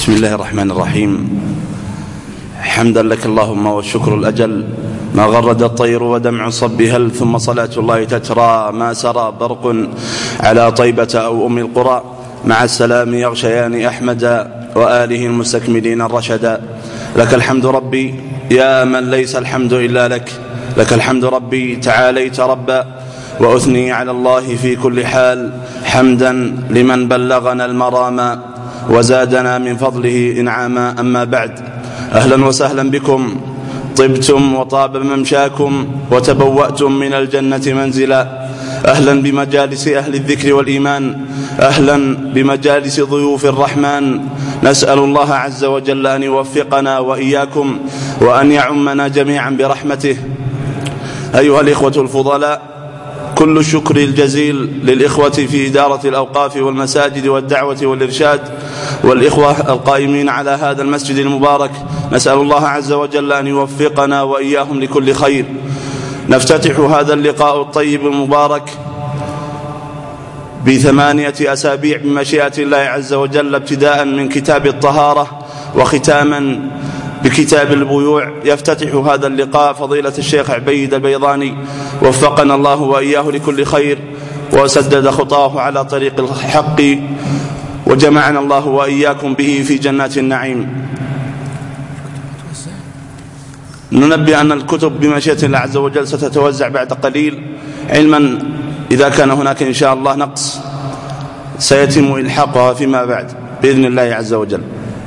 بسم الله الرحمن الرحيم. حمدا لك اللهم والشكر الأجل، ما غرد الطير ودمع الصب هل، ثم صلاة الله تترى ما سرى برق على طيبة أو أم القرى، مع السلام يغشيان أحمدا وآله المستكملين الرشدا. لك الحمد ربي يا من ليس الحمد إلا لك، لك الحمد ربي تعاليت ربا، وأثني على الله في كل حال حمدا لمن بلغنا المرام وزادنا من فضله إنعاما. أما بعد، أهلا وسهلا بكم، طبتم وطاب ممشاكم وتبوأتم من الجنة منزلا. أهلا بمجالس أهل الذكر والإيمان، أهلا بمجالس ضيوف الرحمن. نسأل الله عز وجل أن يوفقنا وإياكم وأن يعمنا جميعا برحمته. أيها الإخوة الفضلاء، كل الشكر الجزيل للإخوة في إدارة الأوقاف والمساجد والدعوة والإرشاد، والإخوة القائمين على هذا المسجد المبارك. نسأل الله عز وجل أن يوفقنا وإياهم لكل خير. نفتتح هذا اللقاء الطيب المبارك ب8 أسابيع بمشيئة الله عز وجل، ابتداء من كتاب الطهارة وختاما بكتاب البيوع. يفتتح هذا اللقاء فضيلة الشيخ عبيد البيضاني، وفقنا الله وإياه لكل خير وسدد خطاه على طريق الحق، وجمعنا الله وإياكم به في جنات النعيم. ننبه أن الكتب بمشيئة الله عز وجل ستتوزع بعد قليل، علما إذا كان هناك إن شاء الله نقص سيتم إلحاقها فيما بعد بإذن الله عز وجل.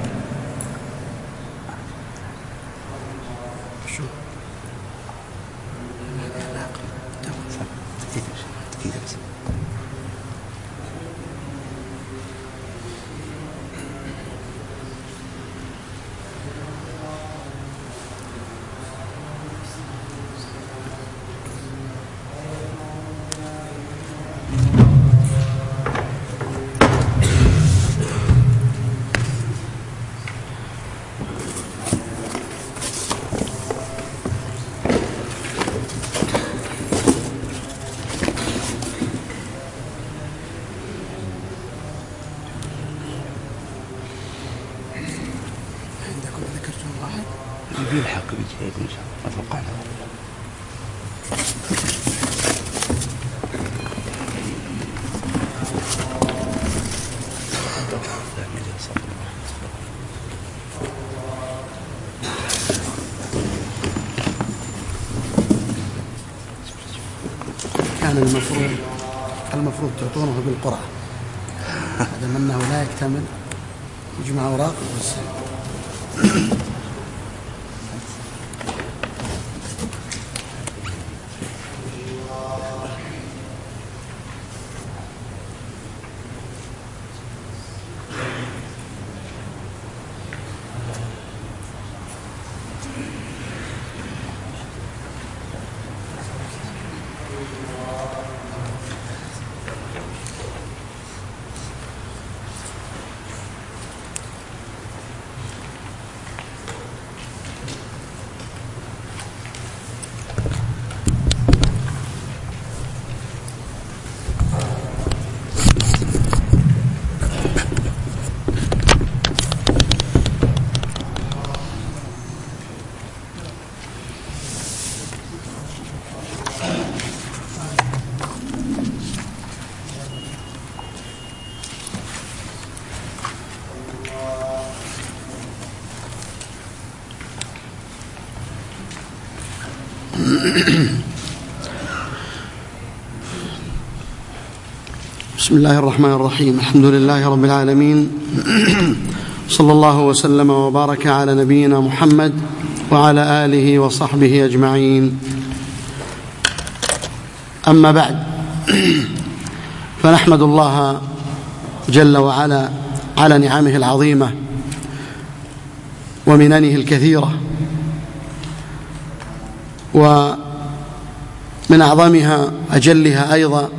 كان المفروض تعطونه بالقرعة، هذا منه لا يكتمل يجمع أوراق بس. بسم الله الرحمن الرحيم. الحمد لله رب العالمين، صلى الله وسلم وبارك على نبينا محمد وعلى آله وصحبه أجمعين. أما بعد، فنحمد الله جل وعلا على نعمه العظيمة ومننه الكثيرة، ومن أعظمها أجلها أيضا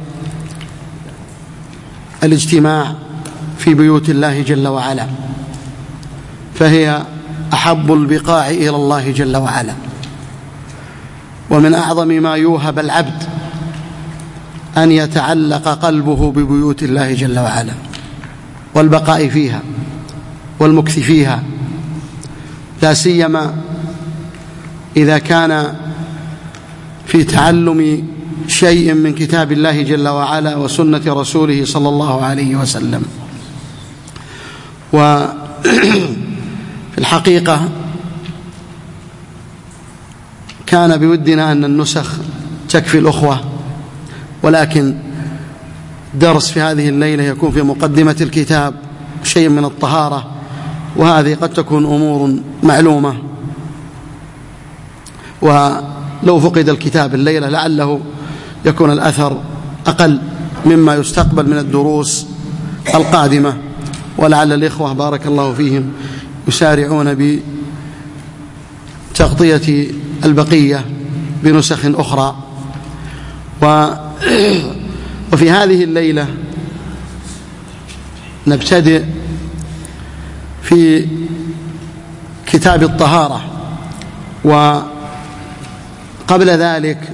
الاجتماع في بيوت الله جل وعلا، فهي أحب البقاع إلى الله جل وعلا، ومن أعظم ما يوهب العبد أن يتعلق قلبه ببيوت الله جل وعلا والبقاء فيها، والمكث فيها، لا سيما إذا كان في تعلم شيء من كتاب الله جل وعلا وسنة رسوله صلى الله عليه وسلم. وفي الحقيقة كان بودنا أن النسخ تكفي الأخوة، ولكن درس في هذه الليلة يكون في مقدمة الكتاب شيء من الطهارة، وهذه قد تكون أمور معلومة، ولو فقد الكتاب الليلة لعله يكون الأثر أقل مما يستقبل من الدروس القادمة، ولعل الإخوة بارك الله فيهم يسارعون بتغطية البقية بنسخ أخرى. وفي هذه الليلة نبتدئ في كتاب الطهارة، وقبل ذلك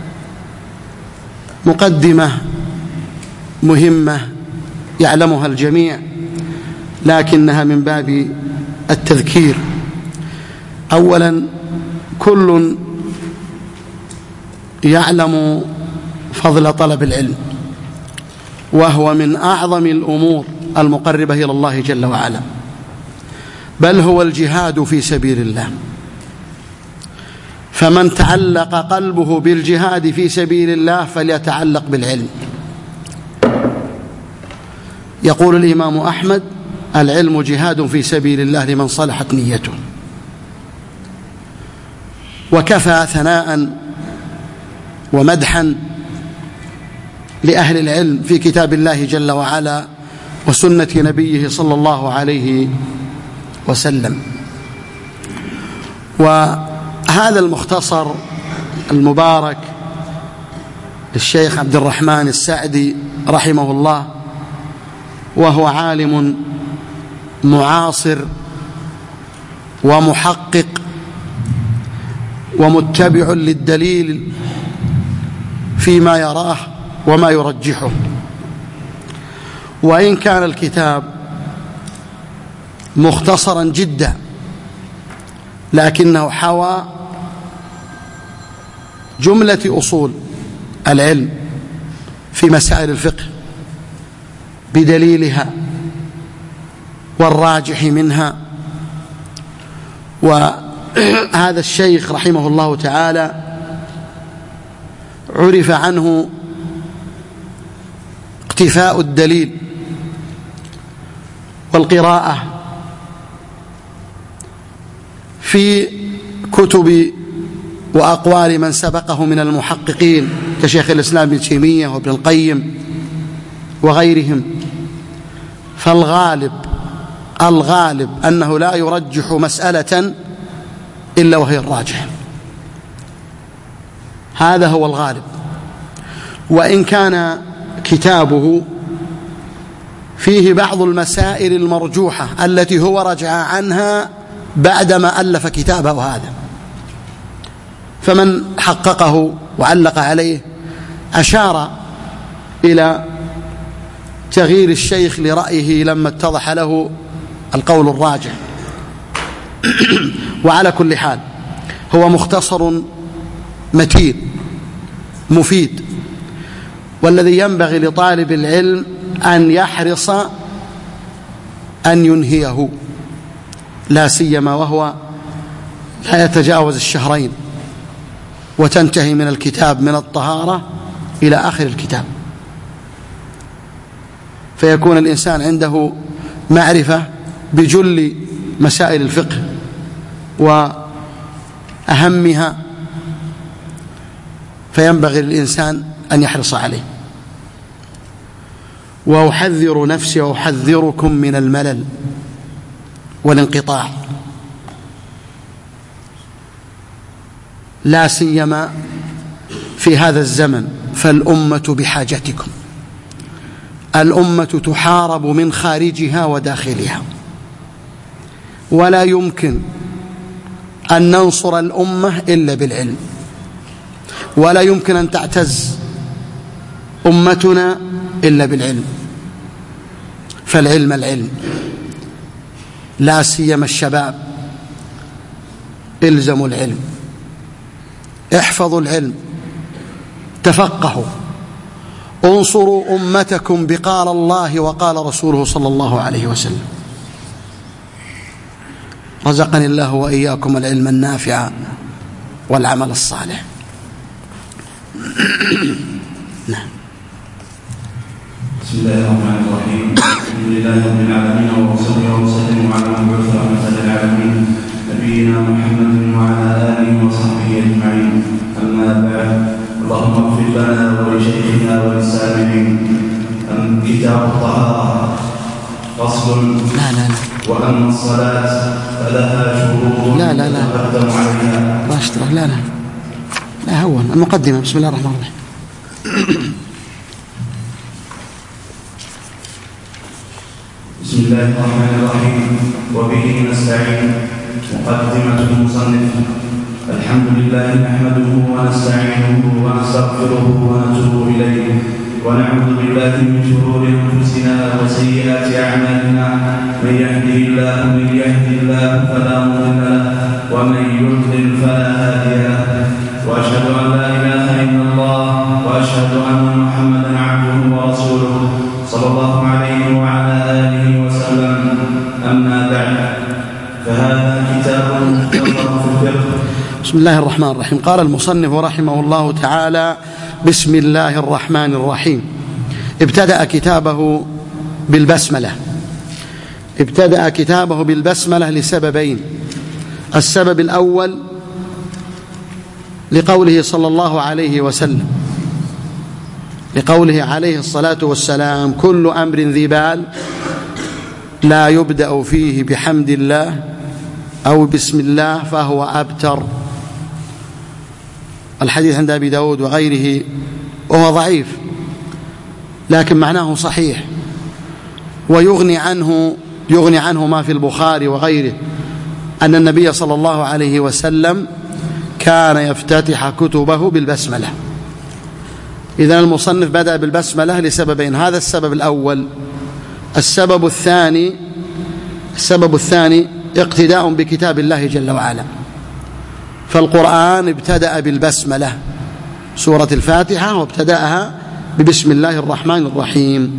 مقدمة مهمة يعلمها الجميع لكنها من باب التذكير. أولا، كل يعلم فضل طلب العلم، وهو من أعظم الأمور المقربة إلى الله جل وعلا، بل هو الجهاد في سبيل الله. فمن تعلق قلبه بالجهاد في سبيل الله فليتعلق بالعلم. يقول الإمام أحمد: العلم جهاد في سبيل الله لمن صلحت نيته. وكفى ثناء ومدحا لأهل العلم في كتاب الله جل وعلا وسنة نبيه صلى الله عليه وسلم. وهذا المختصر المبارك للشيخ عبد الرحمن السعدي رحمه الله، وهو عالم معاصر ومحقق ومتبع للدليل فيما يراه وما يرجحه. وإن كان الكتاب مختصرا جدا لكنه حوى جملة أصول العلم في مسائل الفقه بدليلها والراجح منها. وهذا الشيخ رحمه الله تعالى عرف عنه اقتفاء الدليل والقراءة في كتب وأقوال من سبقه من المحققين كشيخ الإسلام ابن تيمية وابن القيم وغيرهم. فالغالب أنه لا يرجح مسألة إلا وهي الراجح، هذا هو الغالب. وإن كان كتابه فيه بعض المسائل المرجوحة التي هو رجع عنها بعدما ألف كتابه هذا، فمن حققه وعلق عليه أشار إلى تغيير الشيخ لرأيه لما اتضح له القول الراجح. وعلى كل حال هو مختصر متين مفيد، والذي ينبغي لطالب العلم أن يحرص أن ينهيه، لا سيما وهو لا يتجاوز الشهرين، وتنتهي من الكتاب من الطهارة إلى آخر الكتاب، فيكون الإنسان عنده معرفة بجل مسائل الفقه وأهمها، فينبغي للإنسان أن يحرص عليه. وأحذر نفسي وأحذركم من الملل والانقطاع، لا سيما في هذا الزمن، فالأمة بحاجتكم. الأمة تحارب من خارجها وداخلها، ولا يمكن أن ننصر الأمة إلا بالعلم، ولا يمكن أن تعتز أمتنا إلا بالعلم. فالعلم العلم، لا سيما الشباب: الزموا العلم، احفظوا العلم، تفقهوا، انصروا أمتكم بقال الله وقال رسوله صلى الله عليه وسلم. رزقني الله وإياكم العلم النافع والعمل الصالح. نعم. بسم الله الرحمن الرحيم. الحمد لله رب العالمين، وصلي وسلم على مبعوث رحمة للعالمين نبينا محمد وعلى آله وصحبه أجمعين. أما بعد، اللهم اغفر لنا ولشيخنا وللسامعين. كتاب الطهارة. فصل. وأما الصلاة فلها شروط تقدم عليها. لا هون المقدمة. بسم الله الرحمن الرحيم. بسم الله الرحمن الرحيم. وبه نستعين. مقدمة المصنف. الحمد لله نحمده ونستعينه ونستغفره ونتوب إليه، ونعوذ بالله من شرور أنفسنا وسيئات أعمالنا. من يهده الله فلا مضل له، ومن يضلل فلا هادي له. وأشهد أن لا إله إلا الله، وأشهد أن محمدا عبده ورسوله صلى الله عليه وعلى آله وسلم. أما بعد، فهذا كتاب مختصر في الفقه. بسم الله الرحمن الرحيم. قال المصنف رحمه الله تعالى: بسم الله الرحمن الرحيم. ابتدأ كتابه بالبسملة لسببين. السبب الأول لقوله صلى الله عليه وسلم، لقوله عليه الصلاة والسلام: كل أمر ذي بال لا يبدأ فيه بحمد الله أو بسم الله فهو أبتر. الحديث عند أبي داود وغيره، وهو ضعيف لكن معناه صحيح، ويغني عنه ما في البخاري وغيره أن النبي صلى الله عليه وسلم كان يفتتح كتبه بالبسملة. إذن المصنف بدأ بالبسملة لسببين. هذا السبب الأول. السبب الثاني اقتداء بكتاب الله جل وعلا، فالقرآن ابتدأ بالبسملة، سورة الفاتحة، وابتدأها ببسم الله الرحمن الرحيم،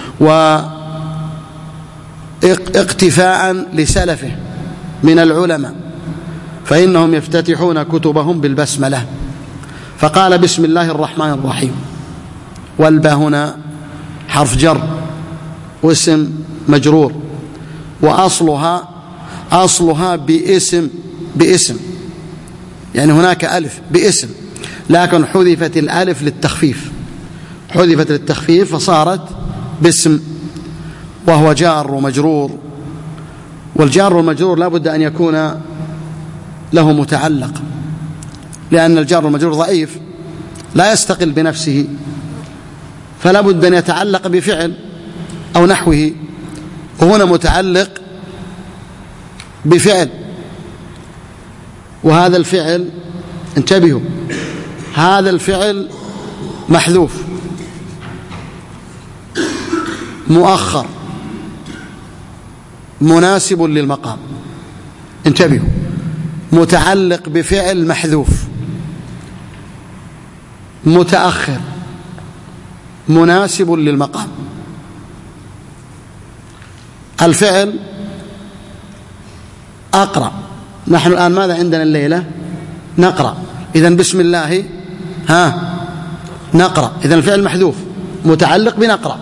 واقتفاء لسلفه من العلماء، فإنهم يفتتحون كتبهم بالبسملة. فقال: بسم الله الرحمن الرحيم. والباء هنا حرف جر واسم مجرور، وأصلها باسم، يعني هناك ألف باسم، لكن حذفت الألف للتخفيف فصارت باسم، وهو جار ومجرور. والجار والمجرور لا بد أن يكون له متعلق، لأن الجار والمجرور ضعيف لا يستقل بنفسه، فلا بد أن يتعلق بفعل أو نحوه، وهنا متعلق بفعل، وهذا الفعل، انتبهوا، هذا الفعل محذوف مؤخر مناسب للمقام. انتبهوا، متعلق بفعل محذوف متأخر مناسب للمقام. الفعل أقرأ. نحن الآن ماذا عندنا الليلة؟ نقرأ. إذن بسم الله نقرأ. إذن الفعل محذوف متعلق بنقرأ.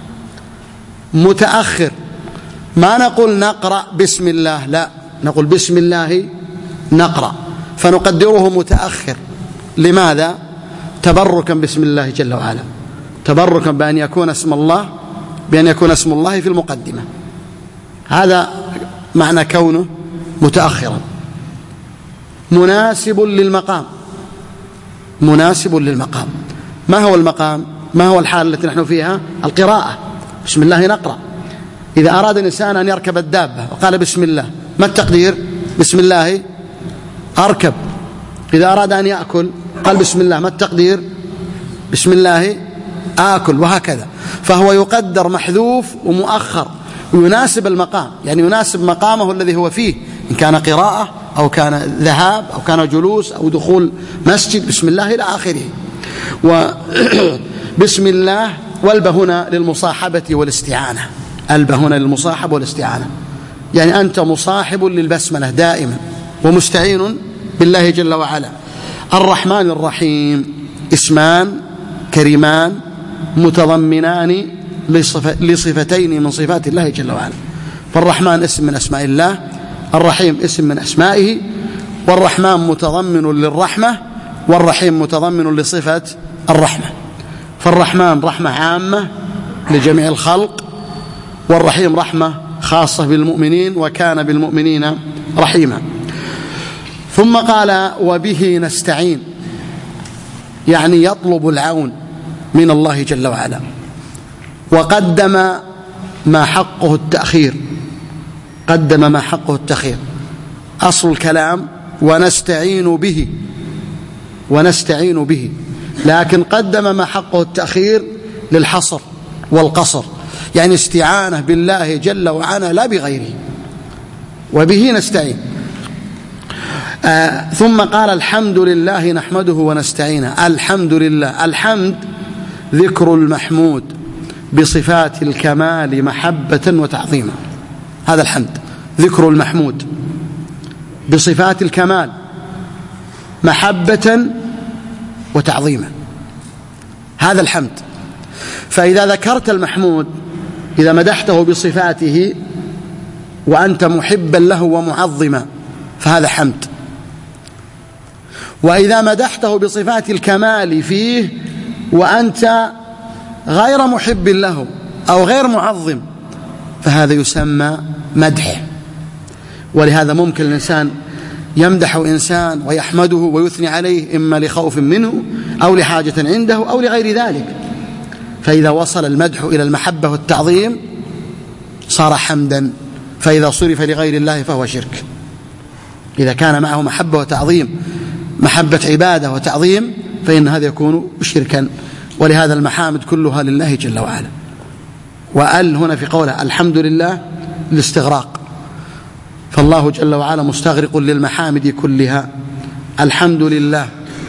متأخر، ما نقول نقرأ بسم الله، لا، نقول بسم الله نقرأ، فنقدره متأخر. لماذا؟ تبركا بسم الله جل وعلا، تبركا بأن يكون اسم الله في المقدمة. هذا معنى كونه متأخرا. مناسب للمقام. ما هو المقام؟ ما هو الحال التي نحن فيها؟ القراءة. بسم الله نقرأ. إذا أراد الإنسان أن يركب الدابة وقال بسم الله، ما التقدير؟ بسم الله أركب. إذا أراد أن يأكل قال بسم الله، ما التقدير؟ بسم الله آكل، وهكذا. فهو يقدر محذوف ومؤخر ويناسب المقام، يعني يناسب مقامه الذي هو فيه، إن كان قراءة أو كان ذهاب أو كان جلوس أو دخول مسجد، بسم الله إلى آخره. وبسم الله والبه هنا للمصاحبة والاستعانة، البه هنا للمصاحبة والاستعانة، يعني أنت مصاحب للبسملة دائما ومستعين بالله جل وعلا. الرحمن الرحيم اسمان كريمان متضمنان لصفتين من صفات الله جل وعلا، فالرحمن اسم من أسماء الله، الرحيم اسم من أسمائه، والرحمن متضمن للرحمة، والرحيم متضمن لصفة الرحمة. فالرحمن رحمة عامة لجميع الخلق، والرحيم رحمة خاصة بالمؤمنين، وكان بالمؤمنين رحيما. ثم قال وبه نستعين، يعني يطلب العون من الله جل وعلا، وقدم ما حقه التأخير، قدم ما حقه التأخير. أصل الكلام ونستعين به، ونستعين به، لكن قدم ما حقه التأخير للحصر والقصر، يعني استعانة بالله جل وعلا لا بغيره، وبه نستعين. ثم قال الحمد لله نحمده ونستعينه. الحمد لله، الحمد ذكر المحمود بصفات الكمال محبة وتعظيما، هذا الحمد، ذكر المحمود بصفات الكمال محبة وتعظيما، هذا الحمد. فإذا ذكرت المحمود، إذا مدحته بصفاته وأنت محبا له ومعظما، فهذا حمد. وإذا مدحته بصفات الكمال فيه وأنت غير محب له أو غير معظم، فهذا يسمى مدح. ولهذا ممكن الإنسان يمدح إنسان ويحمده ويثني عليه، إما لخوف منه أو لحاجة عنده أو لغير ذلك، فإذا وصل المدح إلى المحبة والتعظيم صار حمدا، فإذا صرف لغير الله فهو شرك. إذا كان معه محبة وتعظيم، محبة عبادة وتعظيم، فإن هذا يكون شركا. ولهذا المحامد كلها لله جل وعلا. وأل هنا في قوله الحمد لله الاستغراق، فالله جل وعلا مستغرق للمحامد كلها. الحمد لله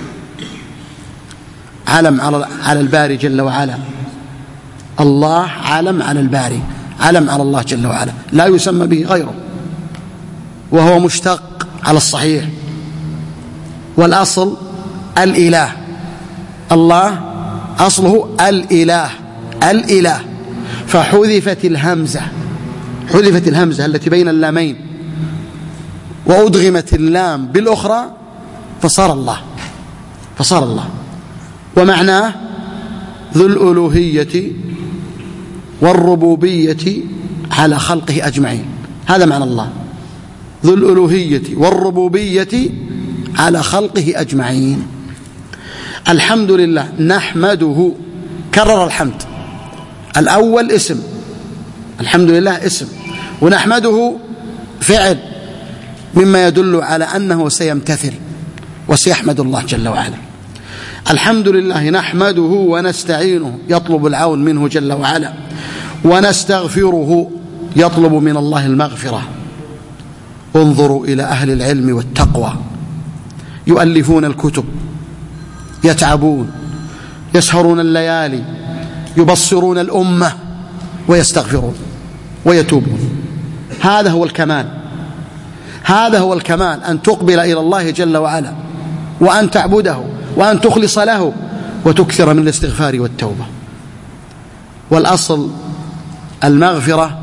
علم على الباري جل وعلا، الله علم على الباري، علم على الله جل وعلا، لا يسمى به غيره، وهو مشتق على الصحيح. والأصل الإله، الله أصله الإله، الإله، فحذفت الهمزة، حذفت الهمزة التي بين اللامين وأدغمت اللام بالأخرى فصار الله، فصار الله. ومعناه ذو الألوهية والربوبية على خلقه أجمعين، هذا معنى الله، ذو الألوهية والربوبية على خلقه أجمعين. الحمد لله نحمده، كرر الحمد، الأول اسم، الحمد لله اسم، ونحمده فعل مما يدل على أنه سيمتثل وسيحمد الله جل وعلا. الحمد لله نحمده ونستعينه، يطلب العون منه جل وعلا، ونستغفره، يطلب من الله المغفرة. انظروا إلى أهل العلم والتقوى، يؤلفون الكتب، يتعبون، يسهرون الليالي، يبصرون الأمة، ويستغفرون ويتوبون. هذا هو الكمال، هذا هو الكمال، أن تقبل إلى الله جل وعلا، وأن تعبده، وأن تخلص له، وتكثر من الاستغفار والتوبة. والأصل المغفرة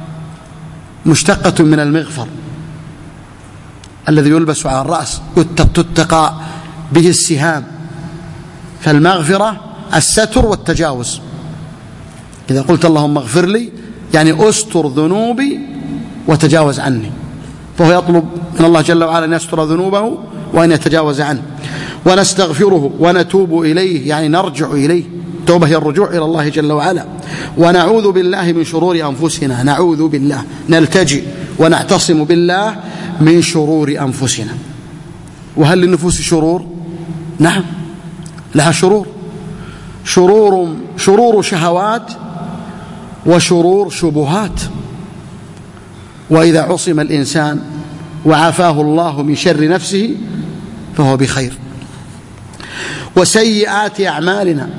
مشتقة من المغفر الذي يلبس على الرأس، تتقى به السهام. فالمغفرة الستر والتجاوز. إذا قلت اللهم اغفر لي، يعني أستر ذنوبي وتجاوز عني، فهو يطلب من الله جل وعلا أن يستر ذنوبه وأن يتجاوز عنه. ونستغفره ونتوب إليه، يعني نرجع إليه، التوبة هي الرجوع إلى الله جل وعلا. ونعوذ بالله من شرور أنفسنا، نعوذ بالله، نلتجئ ونعتصم بالله من شرور أنفسنا. وهل للنفوس شرور؟ نعم لها شرور، شرور شهوات وشرور شبهات. وإذا عصم الإنسان وعافاه الله من شر نفسه فهو بخير. وسيئات أعمالنا،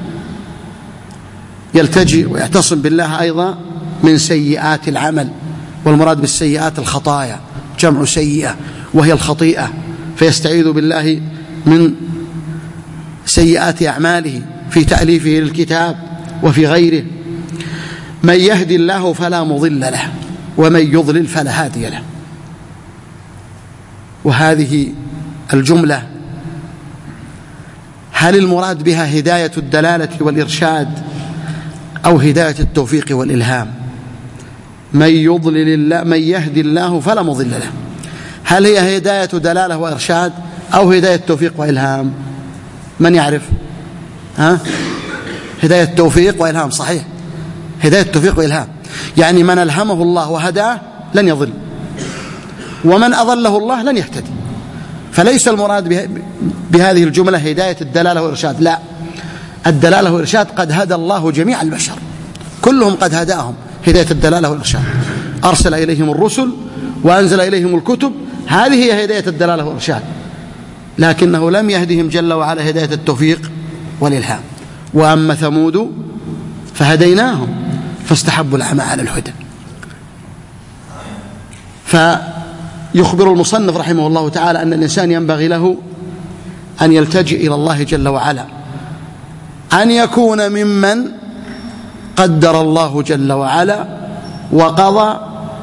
يلتجئ ويعتصم بالله أيضا من سيئات العمل، والمراد بالسيئات الخطايا، جمع سيئة وهي الخطيئة، فيستعيذ بالله من سيئات أعماله في تأليفه للكتاب وفي غيره. من يهدي الله فلا مضل له ومن يضلل فلا هادي له. وهذه الجملة هل المراد بها هداية الدلالة والإرشاد أو هداية التوفيق والإلهام؟ من يهدي الله فلا مضل له، هل هي هداية دلالة وإرشاد أو هداية توفيق وإلهام؟ من يعرف؟ هداية توفيق وإلهام، صحيح، هداية توفيق وإلهام، يعني من ألهمه الله وهداه لن يضل، ومن أضله الله لن يهتدي. فليس المراد بهذه الجملة هداية الدلالة والإرشاد، لا، الدلالة والإرشاد قد هدى الله جميع البشر كلهم، قد هداهم هداية الدلالة والإرشاد، أرسل إليهم الرسل وأنزل إليهم الكتب، هذه هي هداية الدلالة والإرشاد، لكنه لم يهدهم جل وعلا هداية التوفيق والإلهام. وأما ثمود فهديناهم فاستحبوا العمى على الهدى. فيخبر المصنف رحمه الله تعالى أن الإنسان ينبغي له أن يلتجئ إلى الله جل وعلا، أن يكون ممن قدر الله جل وعلا وقضى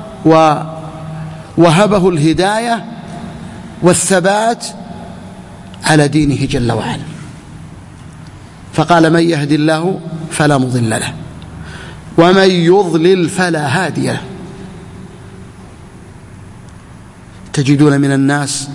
وهبه الهداية والثبات على دينه جل وعلا. فقال: من يهدي الله فلا مضل له ومن يضلل فلا هادي له. تجدون من الناس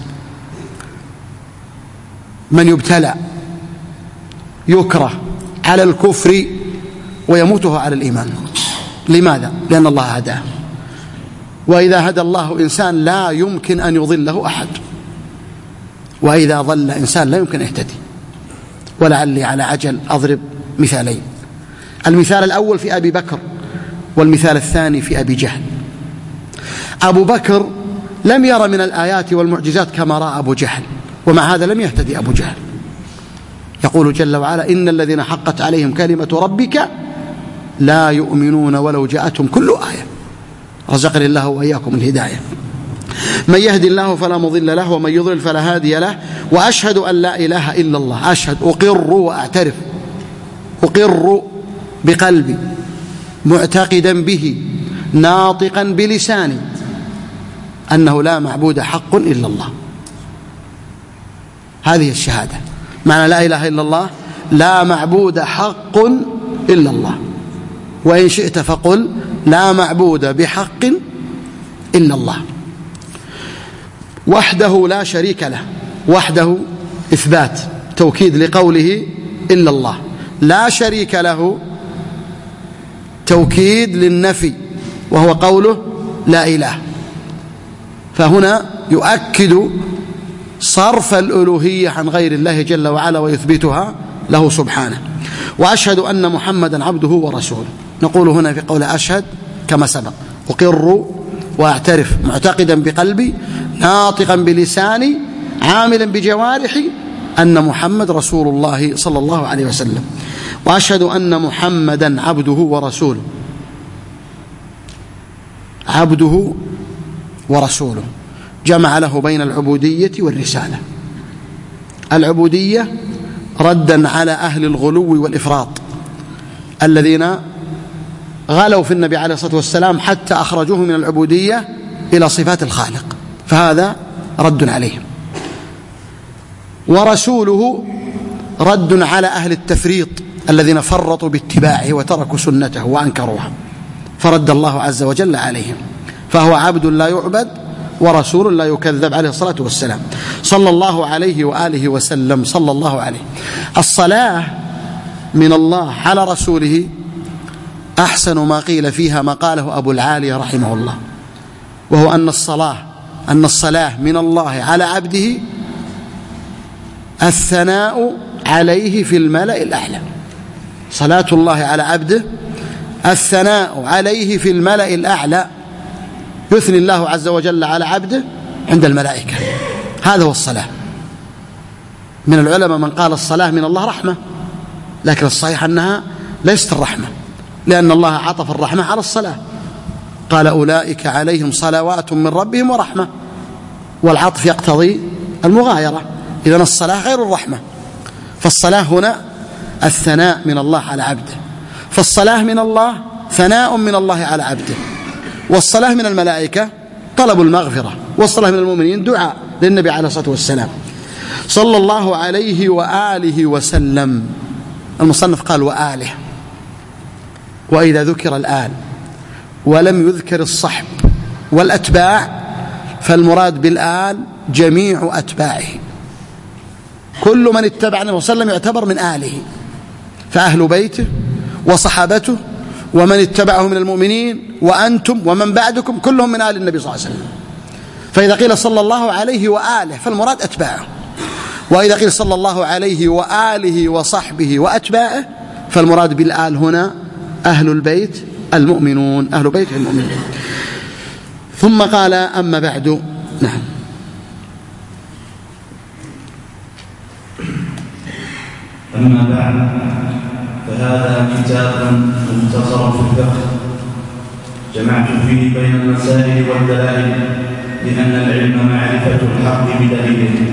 من يبتلى يكره على الكفر ويموته على الإيمان. لماذا؟ لأن الله هداه، وإذا هدى الله إنسان لا يمكن أن يضله أحد، وإذا ضل إنسان لا يمكن أن يهتدي. ولعلي على عجل أضرب مثالين: المثال الأول في أبي بكر، والمثال الثاني في أبي جهل. أبو بكر لم ير من الآيات والمعجزات كما رأى أبو جهل، ومع هذا لم يهتدي أبو جهل. يقول جل وعلا: إن الذين حقت عليهم كلمة ربك لا يؤمنون ولو جاءتهم كل آية. رزقني الله وإياكم الهداية. من يهدي الله فلا مضل له ومن يضلل فلا هادي له. وأشهد أن لا إله إلا الله، أشهد، أقر وأعترف، أقر بقلبي، معتقدا به، ناطقا بلساني أنه لا معبود حق إلا الله. هذه الشهادة، معنى لا إله إلا الله: لا معبود حق إلا الله، وإن شئت فقل لا معبود بحق إلا الله، وحده لا شريك له. وحده إثبات توكيد لقوله إلا الله، لا شريك له توكيد للنفي وهو قوله لا إله. فهنا يؤكد صرف الألوهية عن غير الله جل وعلا ويثبتها له سبحانه. وأشهد أن محمدا عبده ورسوله. نقول هنا في قول أشهد كما سبق: أقر وأعترف، معتقدا بقلبي، ناطقا بلساني، عاملا بجوارحي أن محمد رسول الله صلى الله عليه وسلم. وأشهد أن محمدا عبده ورسوله. عبده ورسوله جمع له بين العبودية والرسالة. العبودية ردا على أهل الغلو والإفراط الذين غلوا في النبي عليه الصلاة والسلام حتى أخرجوه من العبودية إلى صفات الخالق، فهذا رد عليهم. ورسوله رد على أهل التفريط الذين فرطوا باتباعه وتركوا سنته وأنكروها، فرد الله عز وجل عليهم. فهو عبد لا يعبد ورسول لا يكذب عليه الصلاة والسلام، صلى الله عليه وآله وسلم، صلى الله عليه. الصلاة من الله على رسوله أحسن ما قيل فيها ما قاله أبو العالية رحمه الله، وهو أن الصلاة من الله على عبده الثناء عليه في الملأ الأعلى. صلاة الله على عبده الثناء عليه في الملأ الأعلى، يثني الله عز وجل على عبده عند الملائكة. هذا هو الصلاة. من العلماء من قال الصلاة من الله رحمة، لكن الصحيح أنها ليست الرحمة، لأن الله عطف الرحمة على الصلاة، قال أولئك عليهم صلوات من ربهم ورحمة، والعطف يقتضي المغايرة، إذن الصلاة غير الرحمة. فالصلاة هنا الثناء من الله على عبده، فالصلاة من الله ثناء من الله على عبده، والصلاة من الملائكة طلب المغفرة، والصلاة من المؤمنين دعاء للنبي عليه الصلاة والسلام صلى الله عليه وآله وسلم. المصنف قال وآله، وإذا ذكر الآل ولم يذكر الصحب والأتباع فالمراد بالآل جميع أتباعه، كل من اتبع النبي صلى الله عليه وسلم يعتبر من آله، فأهل بيته وصحابته ومن اتبعه من المؤمنين وأنتم ومن بعدكم كلهم من آل النبي صلى الله عليه وسلم. فإذا قيل صلى الله عليه وآله فالمراد أتباعه، وإذا قيل صلى الله عليه وآله وصحبه وأتباعه فالمراد بالآل هنا أهل البيت المؤمنون، أهل بيت المؤمنين. ثم قال أما بعد. نعم. أما بعد فهذا كتاب مختصر في الفقه جمعت فيه بين المسائل والدلائل، لأن العلم معرفة الحق بدليله،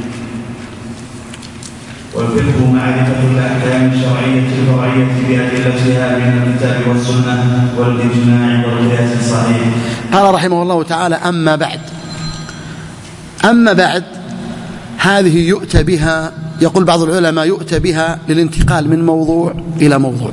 والفقه معرفة الأحكام الشرعية الفرعية بأدلتها من الكتاب والسنة والإجماع والقياس الصحيح. قال رحمه الله تعالى أما بعد. أما بعد هذه يؤتى بها، يقول بعض العلماء يؤتى بها للانتقال من موضوع إلى موضوع،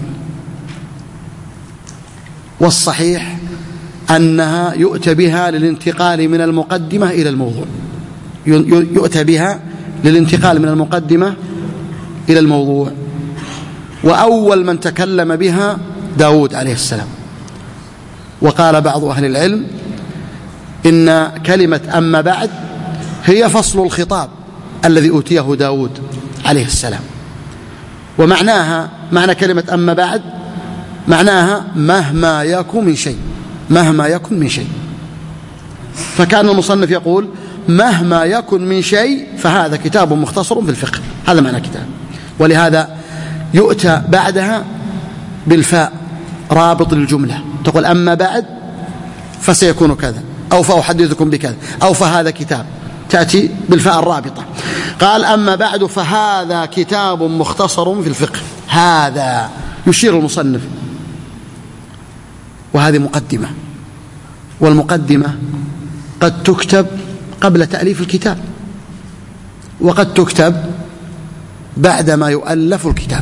والصحيح أنها يؤتى بها للانتقال من المقدمة إلى الموضوع، يؤتى بها للانتقال من المقدمة إلى الموضوع. وأول من تكلم بها داود عليه السلام، وقال بعض أهل العلم إن كلمة أما بعد هي فصل الخطاب الذي أوتيه داود عليه السلام. ومعناها، معنى كلمة أما بعد معناها مهما يكن من شيء، مهما يكن من شيء. فكان المصنف يقول مهما يكن من شيء فهذا كتاب مختصر في الفقه، هذا معنى كتاب. ولهذا يؤتى بعدها بالفاء رابط للجملة، تقول أما بعد فسيكون كذا، أو فأحدثكم بكذا، أو فهذا كتاب، تأتي بالفاء الرابطة. قال أما بعد فهذا كتاب مختصر في الفقه. هذا يشير المصنف، وهذه مقدمة، والمقدمة قد تكتب قبل تأليف الكتاب، وقد تكتب بعدما يؤلف الكتاب.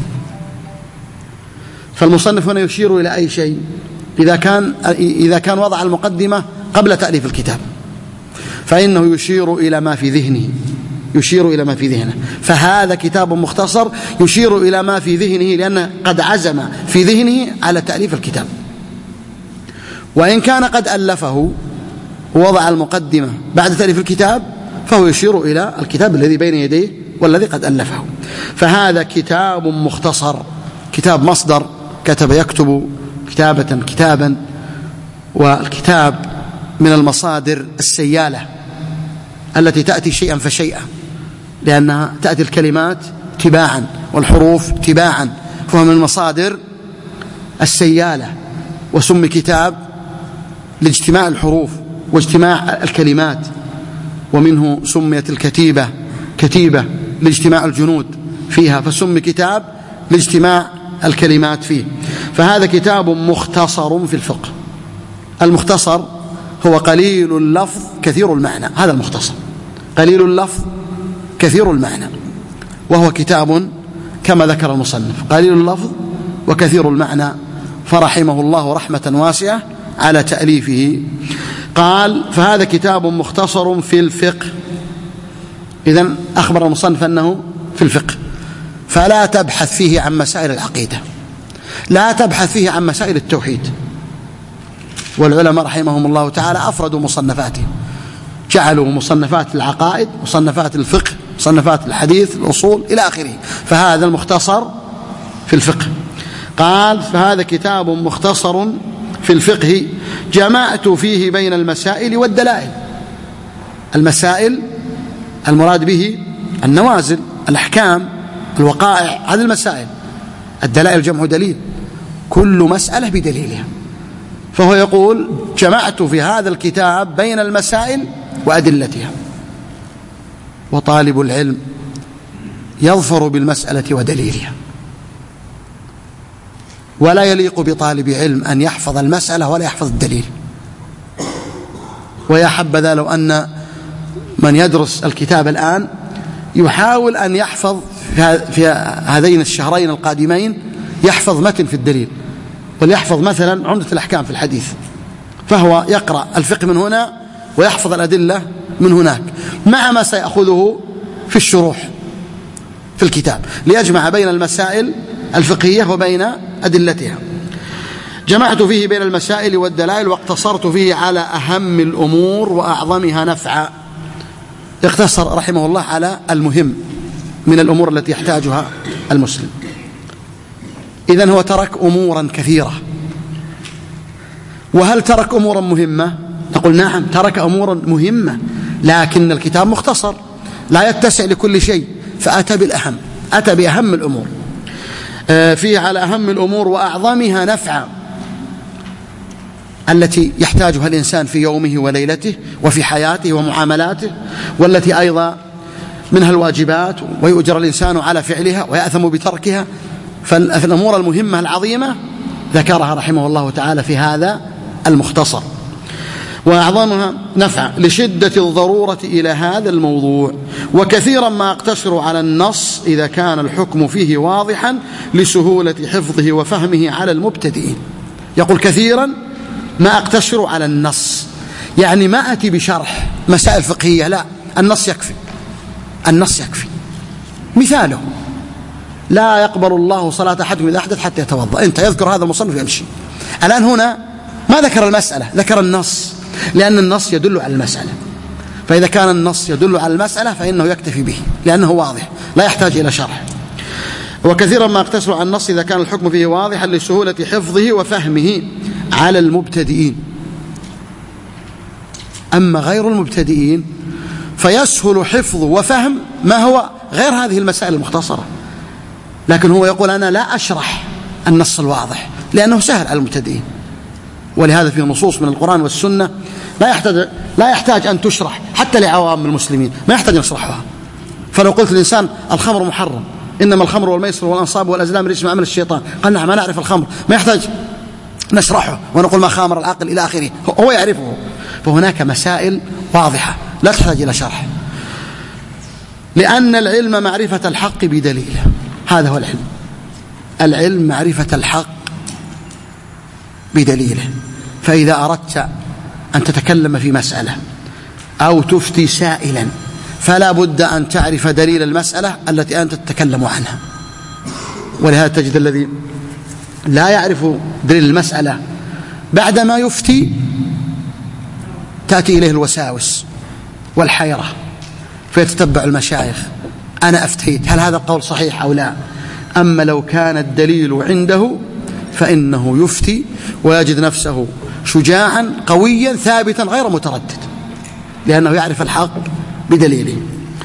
فالمصنف هنا يشير إلى أي شيء إذا كان وضع المقدمة قبل تأليف الكتاب فإنه يشير إلى ما في ذهنه، يشير إلى ما في ذهنه. فهذا كتاب مختصر يشير إلى ما في ذهنه، لأنه قد عزم في ذهنه على تأليف الكتاب. وإن كان قد ألفه ووضع المقدمة بعد تأليف الكتاب فهو يشير إلى الكتاب الذي بين يديه والذي قد ألفه. فهذا كتاب مختصر، كتاب مصدر كتب يكتب كتابة كتابا، والكتاب من المصادر السيالة التي تأتي شيئا فشيئا، لأنها تأتي الكلمات تباعا والحروف تباعا، فهو من المصادر السيالة. وسمي كتاب لاجتماع الحروف واجتماع الكلمات، ومنه سميت الكتيبة كتيبة لاجتماع الجنود فيها، فسمي كتاب لاجتماع الكلمات فيه. فهذا كتاب مختصر في الفقه. المختصر هو قليل اللفظ كثير المعنى، هذا المختصر، قليل اللفظ كثير المعنى، وهو كتاب كما ذكر المصنف قليل اللفظ وكثير المعنى، فرحمه الله رحمة واسعة على تأليفه. قال فهذا كتاب مختصر في الفقه. إذن أخبر المصنف أنه في الفقه، فلا تبحث فيه عن مسائل العقيدة، لا تبحث فيه عن مسائل التوحيد. والعلماء رحمهم الله تعالى أفردوا مصنفاتهم، جعلوا مصنفات العقائد، مصنفات الفقه، مصنفات الحديث، الأصول إلى آخره. فهذا المختصر في الفقه. قال فهذا كتاب مختصر في الفقه جمعت فيه بين المسائل والدلائل. المسائل المراد به النوازل، الأحكام، الوقائع، هذه المسائل. الدلائل جمع دليل، كل مسألة بدليلها. فهو يقول جمعت في هذا الكتاب بين المسائل وأدلتها. وطالب العلم يظفر بالمسألة ودليلها، ولا يليق بطالب علم أن يحفظ المسألة ولا يحفظ الدليل. ويا حبذا لو أن من يدرس الكتاب الآن يحاول أن يحفظ في هذين الشهرين القادمين يحفظ متن في الدليل، وليحفظ مثلا عمدة الأحكام في الحديث، فهو يقرأ الفقه من هنا ويحفظ الأدلة من هناك، مع ما سيأخذه في الشروح في الكتاب، ليجمع بين المسائل الفقهية وبين أدلتها. جمعت فيه بين المسائل والدلائل واقتصرت فيه على أهم الأمور وأعظمها نفعا. اقتصر رحمه الله على المهم من الأمور التي يحتاجها المسلم. إذن هو ترك أمورا كثيرة. وهل ترك أمورا مهمة؟ نقول نعم، ترك أمورا مهمة، لكن الكتاب مختصر لا يتسع لكل شيء، فأتى بالأهم، أتى بأهم الأمور. فيه على أهم الأمور وأعظمها نفعا التي يحتاجها الإنسان في يومه وليلته وفي حياته ومعاملاته، والتي أيضا منها الواجبات ويؤجر الإنسان على فعلها ويأثم بتركها. فالأمور المهمة العظيمة ذكرها رحمه الله تعالى في هذا المختصر. وأعظمها نفعا لشدة الضرورة إلى هذا الموضوع، وكثيرا ما أقتصر على النص إذا كان الحكم فيه واضحا لسهولة حفظه وفهمه على المبتدئين. يقول كثيرا ما أقتصر على النص، يعني ما أتي بشرح مسائل فقهية، لا، النص يكفي، النص يكفي. مثاله لا يقبل الله صلاة أحدكم إذا أحدث حتى يتوضأ. أنت يذكر هذا المصنف يمشي. الآن هنا ما ذكر المسألة، ذكر النص، لأن النص يدل على المسألة. فإذا كان النص يدل على المسألة فإنه يكتفي به لأنه واضح لا يحتاج إلى شرح. وكثيرا ما اقتصر على النص إذا كان الحكم فيه واضحا لسهولة حفظه وفهمه على المبتدئين. أما غير المبتدئين فيسهل حفظ وفهم ما هو غير هذه المسائل المختصرة. لكن هو يقول أنا لا أشرح النص الواضح لأنه سهل على المبتدئين، ولهذا في نصوص من القرآن والسنة لا يحتاج أن تشرح حتى لعوام المسلمين، ما يحتاج نشرحها. فلو قلت الإنسان الخمر محرم، إنما الخمر والميسر والأنصاب والأزلام رجس من عمل الشيطان، قال نعم ما نعرف الخمر، ما يحتاج نشرحه ونقول ما خامر العقل إلى آخره، هو يعرفه. فهناك مسائل واضحة لا تحتاج إلى شرح، لأن العلم معرفة الحق بدليله. هذا هو العلم، العلم معرفة الحق بدليله. فإذا أردت أن تتكلم في مسألة أو تفتي سائلا فلا بد أن تعرف دليل المسألة التي أنت تتكلم عنها. ولهذا تجد الذي لا يعرف دليل المسألة بعدما يفتي تأتي إليه الوساوس والحيرة، فيتتبع المشايخ، أنا أفتيت هل هذا القول صحيح أو لا. أما لو كان الدليل عنده فإنه يفتي ويجد نفسه شجاعا قويا ثابتا غير متردد، لأنه يعرف الحق بدليله.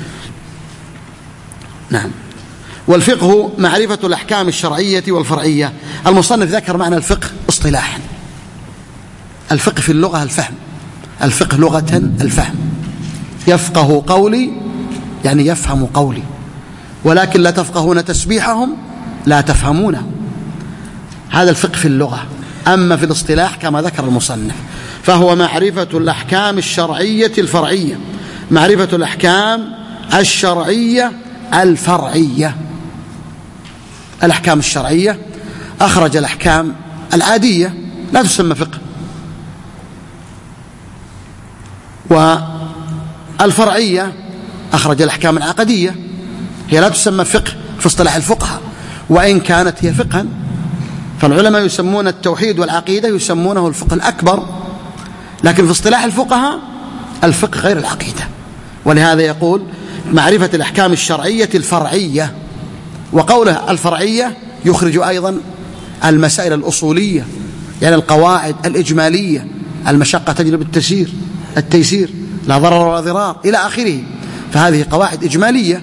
نعم. والفقه معرفة الأحكام الشرعية والفرعية. المصنف ذكر معنى الفقه اصطلاحا. الفقه في اللغة الفهم، الفقه لغة الفهم. يفقه قولي يعني يفهم قولي، ولكن لا تفقهون تسبيحهم لا تفهمونه. هذا الفقه في اللغة. أما في الاصطلاح كما ذكر المصنف فهو معرفة الأحكام الشرعية الفرعية، معرفة الأحكام الشرعية الفرعية. الأحكام الشرعية أخرج الأحكام العادية لا تسمى فقه، والفرعية أخرج الأحكام العقدية، هي لا تسمى فقه في اصطلاح الفقهاء وإن كانت هي فقها. فالعلماء يسمون التوحيد والعقيدة يسمونه الفقه الأكبر، لكن في اصطلاح الفقهاء الفقه غير العقيدة. ولهذا يقول معرفة الأحكام الشرعية الفرعية، وقوله الفرعية يخرج أيضا المسائل الأصولية يعني القواعد الإجمالية: المشقة تجلب التيسير، لا ضرر ولا ضرار إلى آخره. فهذه قواعد إجمالية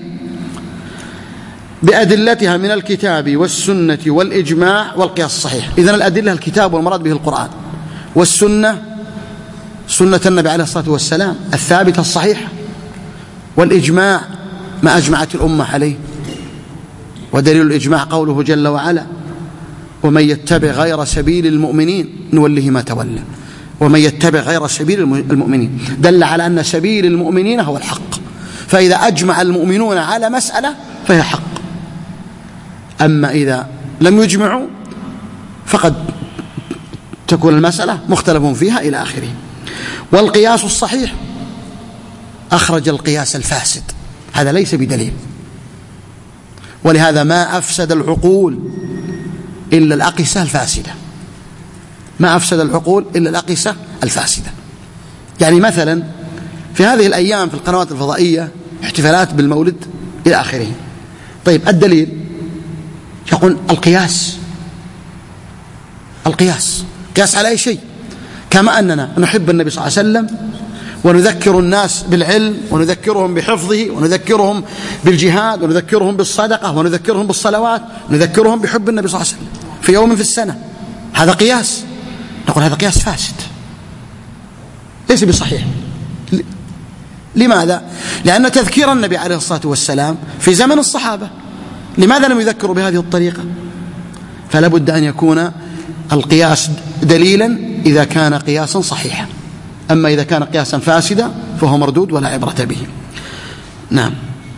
بأدلتها من الكتاب والسنة والإجماع والقياس الصحيح. إذن الأدلة الكتاب والمراد به القرآن، والسنة سنة النبي عليه الصلاة والسلام الثابتة الصحيحة، والإجماع ما أجمعت الأمة عليه. ودليل الإجماع قوله جل وعلا: ومن يتبع غير سبيل المؤمنين نوله ما تولى. ومن يتبع غير سبيل المؤمنين دل على أن سبيل المؤمنين هو الحق، فإذا أجمع المؤمنون على مسألة فهي حق. أما إذا لم يجمعوا فقد تكون المسألة مختلف فيها إلى آخره. والقياس الصحيح أخرج القياس الفاسد، هذا ليس بدليل. ولهذا ما أفسد العقول إلا الأقيسة الفاسدة، ما أفسد العقول إلا الأقيسة الفاسدة. يعني مثلا في هذه الأيام في القنوات الفضائية احتفالات بالمولد إلى آخره. طيب الدليل يقول القياس قياس على أي شيء، كما أننا نحب النبي صلى الله عليه وسلم ونذكر الناس بالعلم ونذكرهم بحفظه ونذكرهم بالجهاد ونذكرهم بالصدقة ونذكرهم بالصلوات ونذكرهم بحب النبي صلى الله عليه وسلم في يوم في السنة. هذا قياس، نقول هذا قياس فاسد ليس بصحيح. لماذا؟ لأن تذكير النبي عليه الصلاة والسلام في زمن الصحابة، لماذا لم يذكروا بهذه الطريقة؟ فلا بد أن يكون القياس دليلا إذا كان قياسا صحيحا، أما إذا كان قياسا فاسدا فهو مردود ولا عبرة به. نعم.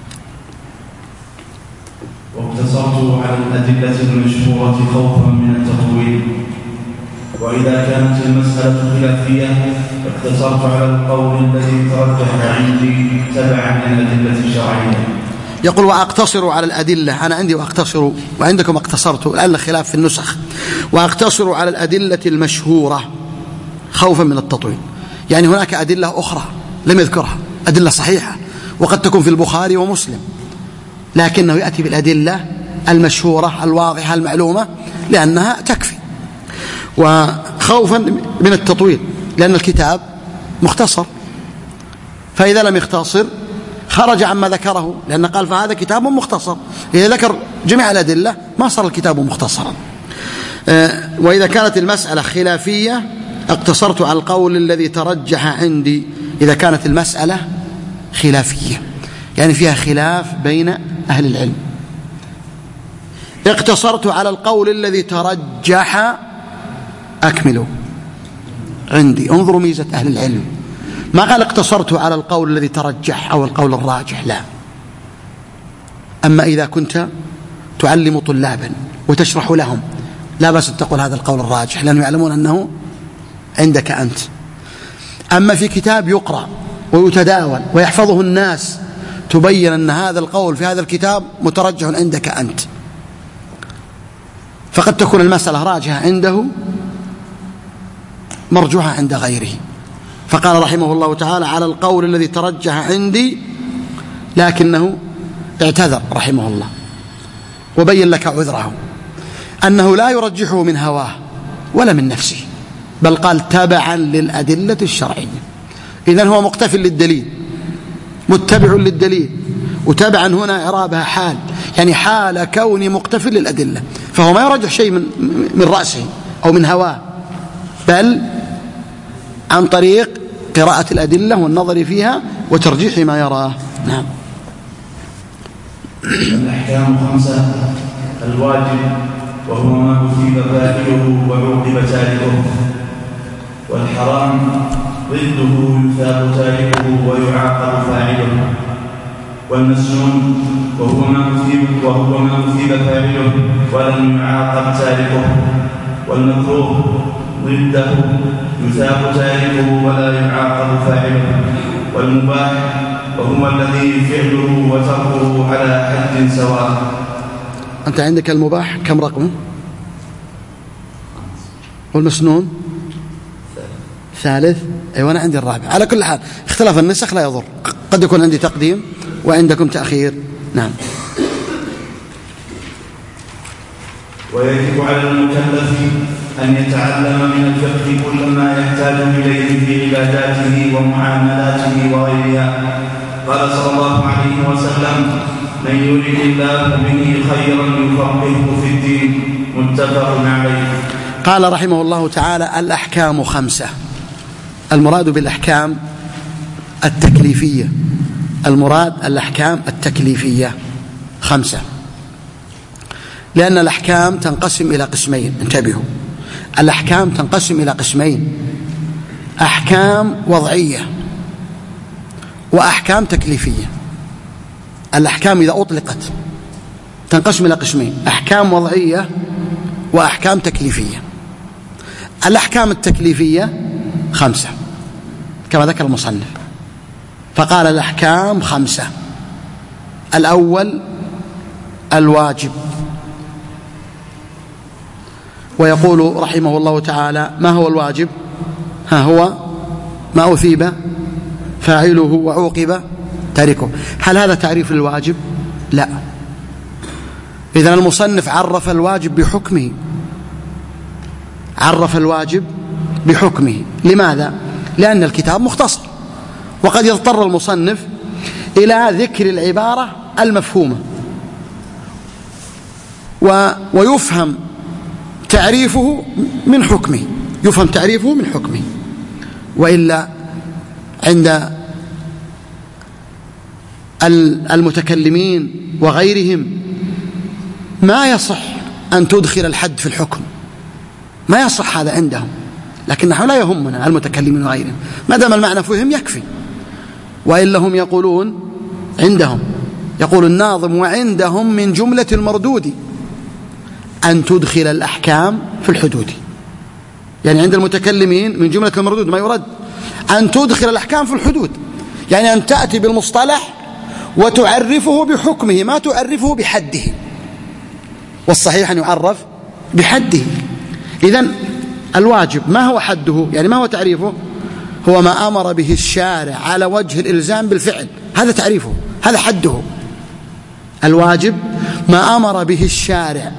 واقتصرت على الأدلة المشهورة خوفا من التطويل، وإذا كانت المسألة خلافية اقتصرت على القول الذي ترجح عندي تبعا للأدلة الشرعية. يقول وأقتصر على الأدلة، أنا عندي وأقتصر وعندكم اقتصرت، لأن خلاف في النسخ. وأقتصر على الأدلة المشهورة خوفا من التطويل، يعني هناك أدلة أخرى لم يذكرها، أدلة صحيحة وقد تكون في البخاري ومسلم، لكنه يأتي بالأدلة المشهورة الواضحة المعلومة لأنها تكفي. وخوفا من التطويل لأن الكتاب مختصر، فإذا لم يختصر خرج عما ذكره، لأن قال فهذا كتاب مختصر، إذا ذكر جميع الأدلة ما صار الكتاب مختصرا. وإذا كانت المسألة خلافية اقتصرت على القول الذي ترجح عندي. إذا كانت المسألة خلافية يعني فيها خلاف بين أهل العلم، اقتصرت على القول الذي ترجح. أكملوا عندي، انظروا ميزة أهل العلم، ما قال اقتصرت على القول الذي ترجح أو القول الراجح، لا. أما إذا كنت تعلم طلابا وتشرح لهم لا بأس تقول هذا القول الراجح، لأنهم يعلمون أنه عندك أنت. أما في كتاب يقرأ ويتداول ويحفظه الناس تبين أن هذا القول في هذا الكتاب مترجح عندك أنت، فقد تكون المسألة راجحة عنده مرجوحة عند غيره. فقال رحمه الله تعالى على القول الذي ترجح عندي، لكنه اعتذر رحمه الله وبين لك عذره أنه لا يرجحه من هواه ولا من نفسه، بل قال تبعا للأدلة الشرعية. إذن هو مقتف للدليل، متبع للدليل، وتبعا هنا إعرابها حال، يعني حال كوني مقتف للأدلة، فهو ما يرجح شيء من رأسه أو من هواه، بل عن طريق قراءة الأدلة والنظر فيها وترجيح ما يراه. نعم. الأحكام 5: الواجب وهو ما أثيب فاعله وعوقب تاركه، والحرام ضده يثاب تاركه ويعاقب فاعله، والمسنون وهو ما أثيب فاعله ولم يعاقب تاركه، والمكروه ضده يثاب تاركه ولا يعاقب فاعله، والمباح وهو الذي فعله وتركه على حد سواء. أنت عندك المباح كم رقم؟ والمسنون ثالث. أيوة أنا عندي الرابع. على كل حال اختلاف النسخ لا يضر، قد يكون عندي تقديم وعندكم تأخير. نعم. ويجب على المكلف أن يتعلم من الفقه كل ما يحتاج إليه في عباداته ومعاملاته وغيرها. قال صلى الله عليه وسلم: من يرد الله به خيرا يفقهه في الدين. متفق عليه. قال رحمه الله تعالى: الأحكام 5. المراد بالأحكام التكليفية. المراد الأحكام التكليفية 5، لأن الأحكام تنقسم إلى قسمين. انتبهوا، الأحكام تنقسم إلى قسمين: أحكام وضعية وأحكام تكليفية. الأحكام إذا أطلقت تنقسم إلى قسمين: أحكام وضعية وأحكام تكليفية. الأحكام التكليفية 5 كما ذكر المصنف، فقال الأحكام 5. الأول الواجب، ويقول رحمه الله تعالى: ما هو الواجب؟ هو ما أثيب فاعله وعوقب تاركه. هل هذا تعريف للواجب؟ لا. إذن المصنف عرف الواجب بحكمه، عرف الواجب بحكمه. لماذا؟ لأن الكتاب مختصر، وقد يضطر المصنف إلى ذكر العبارة المفهومة ويفهم تعريفه من حكمه، يفهم تعريفه من حكمه. وإلا عند المتكلمين وغيرهم ما يصح أن تدخل الحد في الحكم، ما يصح هذا عندهم، لكن نحن لا يهمنا المتكلمين وغيرهم، ما دام المعنى فهم يكفي. وإلا هم يقولون عندهم، يقول الناظم: وعندهم من جملة المردود أن تدخل الأحكام في الحدود. يعني عند المتكلمين من جملة المردود ما يرد أن تدخل الأحكام في الحدود، يعني أن تأتي بالمصطلح وتعرفه بحكمه، ما تعرفه بحده، والصحيح أن يعرف بحده. إذن الواجب ما هو حده؟ يعني ما هو تعريفه؟ هو ما أمر به الشارع على وجه الإلزام بالفعل، هذا تعريفه، هذا حده. الواجب ما أمر به الشارع،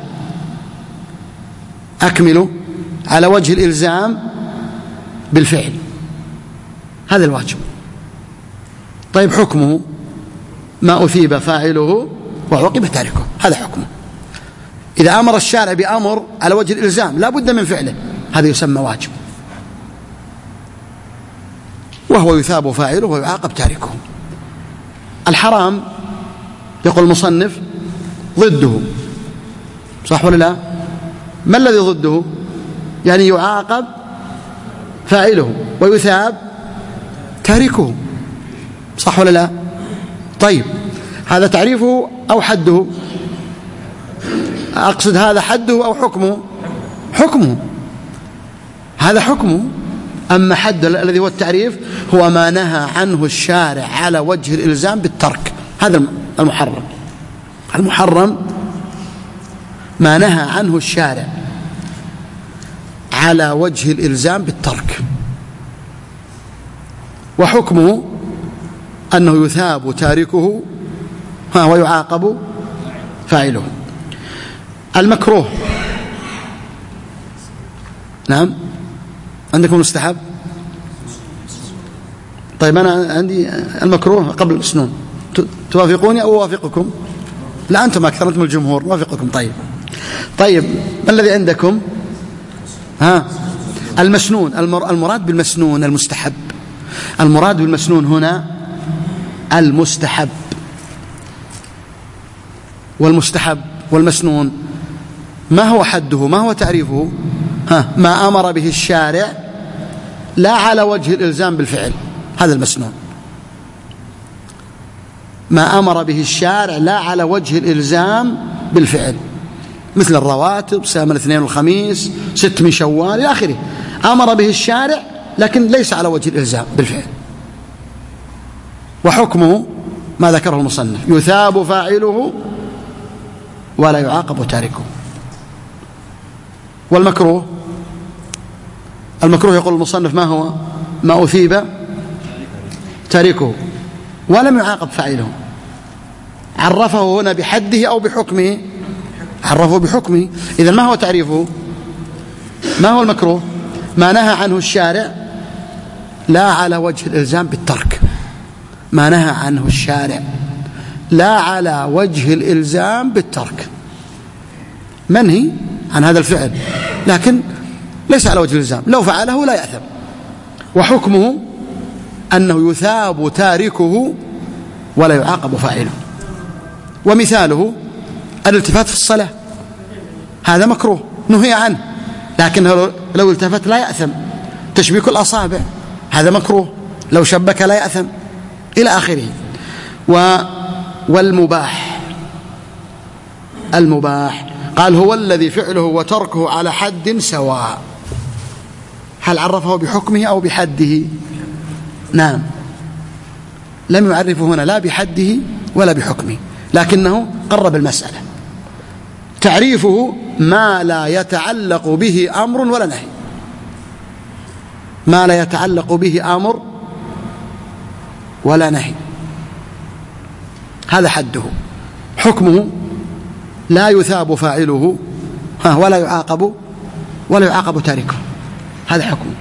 أكملوا، على وجه الإلزام بالفعل، هذا الواجب. طيب حكمه ما أثيب فاعله وعوقب تاركه، هذا حكمه. إذا أمر الشارع بأمر على وجه الإلزام لا بد من فعله، هذا يسمى واجب، وهو يثاب فاعله ويعاقب تاركه. الحرام يقول المصنف ضده، صح ولا لا؟ ما الذي ضده؟ يعني يعاقب فاعله ويثاب تاركه، صح ولا لا؟ طيب هذا تعريفه أو حده؟ أقصد هذا حده أو حكمه؟ حكمه، هذا حكمه. أما حد الذي هو التعريف هو ما نهى عنه الشارع على وجه الإلزام بالترك، هذا المحرم. المحرم ما نهى عنه الشارع على وجه الإلزام بالترك، وحكمه أنه يثاب تاركه ويعاقب فاعله. المكروه، نعم عندكم مستحب؟ طيب أنا عندي المكروه قبل السنون، توافقوني أو أوافقكم؟ لا أنتم أكثر، أنتم الجمهور، وافقكم. طيب ما الذي عندكم؟ المسنون. المراد بالمسنون المستحب، المراد بالمسنون هنا المستحب، والمستحب والمسنون ما هو حده؟ ما هو تعريفه؟ ما أمر به الشارع لا على وجه الإلزام بالفعل، هذا المسنون. ما أمر به الشارع لا على وجه الإلزام بالفعل، مثل الرواتب، صيام الاثنين والخميس، 6 من شوال إلى آخره، أمر به الشارع لكن ليس على وجه الإلزام بالفعل. وحكمه ما ذكره المصنف: يثاب فاعله ولا يعاقب تاركه. والمكروه، المكروه يقول المصنف ما هو؟ ما أثيب تاركه ولم يعاقب فاعله. عرفه هنا بحده أو بحكمه؟ عرفه بحكمه. إذن ما هو تعريفه؟ ما هو المكروه؟ ما نهى عنه الشارع لا على وجه الإلزام بالترك، ما نهى عنه الشارع لا على وجه الإلزام بالترك، منهي عن هذا الفعل لكن ليس على وجه الإلزام، لو فعله لا يأثم، وحكمه أنه يثاب تاركه ولا يعاقب فاعله. ومثاله الالتفات في الصلاة، هذا مكروه نهي عنه لكنه لو التفت لا يأثم. تشبيك الأصابع هذا مكروه، لو شبك لا يأثم، إلى آخره. والمباح، المباح قال هو الذي فعله وتركه على حد سواء. هل عرفه بحكمه أو بحده؟ نعم، لم يعرفه هنا لا بحده ولا بحكمه، لكنه قرب المسألة. تعريفه ما لا يتعلق به أمر ولا نهي، ما لا يتعلق به أمر ولا نهي، هذا حده. حكمه لا يثاب فاعله ولا يعاقب تاركه، هذا حكمه.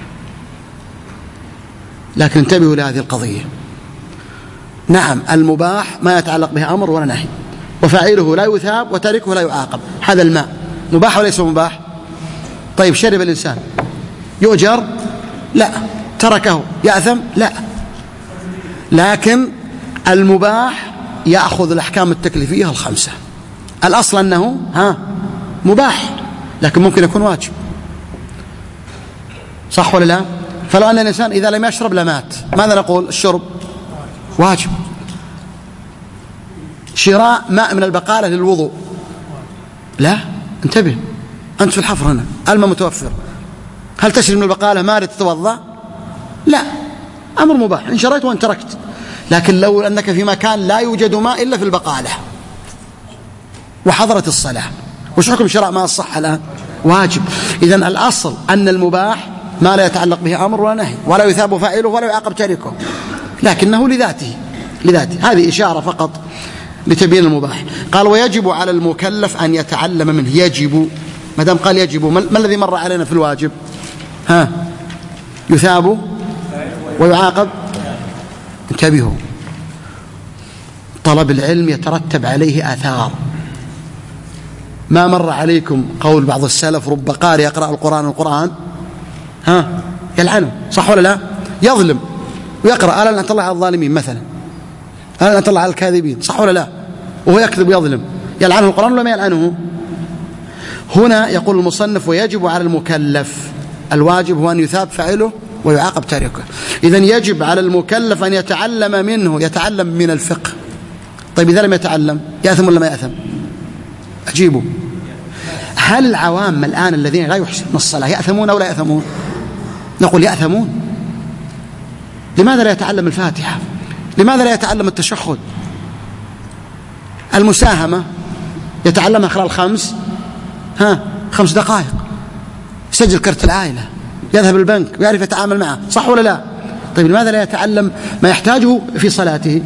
لكن انتبهوا لهذه القضية. نعم، المباح ما يتعلق به أمر ولا نهي، وفاعله لا يثاب وتاركه لا يعاقب. هذا الماء مباح وليس مباح؟ طيب شرب الإنسان يؤجر؟ لا. تركه يأثم؟ لا. لكن المباح يأخذ الأحكام التكليفية الخمسة. الأصل أنه مباح، لكن ممكن يكون واجب، صح ولا لا؟ فلو أن الإنسان إذا لم يشرب لمات، ماذا نقول؟ الشرب واجب. شراء ماء من البقالة للوضوء، لا، انتبه أنت في الحفر هنا، الماء متوفر، هل تشرب من البقالة مارد تتوضأ؟ لا، أمر مباح إن شريت وإن تركت. لكن لو أنك في مكان لا يوجد ماء إلا في البقالة وحضرت الصلاة، وش حكم شراء ماء الصحة الآن؟ واجب. إذن الأصل أن المباح ما لا يتعلق به أمر ولا نهي، ولا يثاب فاعله ولا يعاقب تاركه، لكنه لذاته. هذه إشارة فقط لتبيين المباح. قال ويجب على المكلف أن يتعلم منه. يجب، ما دام قال يجب، ما الذي مر علينا في الواجب؟ يثاب ويعاقب. انتبهوا، طلب العلم يترتب عليه آثار. ما مر عليكم قول بعض السلف رب قارئ يقرأ القرآن يلعنه، صح ولا لا؟ يظلم ويقرأ ألا نطلع على الظالمين مثلا، ألا نطلع على الكاذبين، صح ولا لا؟ وهو يكذب ويظلم، يلعنه القرآن ولا ما يلعنه؟ هنا يقول المصنف ويجب على المكلف، الواجب هو أن يثاب فاعله ويعاقب تاركه. إذن يجب على المكلف أن يتعلم منه، يتعلم من الفقه. طيب إذا لم يتعلم يأثم ولا ما يأثم؟ أجيبوا. هل العوام الآن الذين لا يحسنون الصلاة يأثمون أو لا يأثمون؟ نقول يأثمون. لماذا لا يتعلم الفاتحة؟ لماذا لا يتعلم التشهد؟ المساهمة يتعلمها خلال 5 دقائق، يسجل كرت العائلة، يذهب البنك ويعرف يتعامل معه، صح ولا لا؟ طيب لماذا لا يتعلم ما يحتاجه في صلاته؟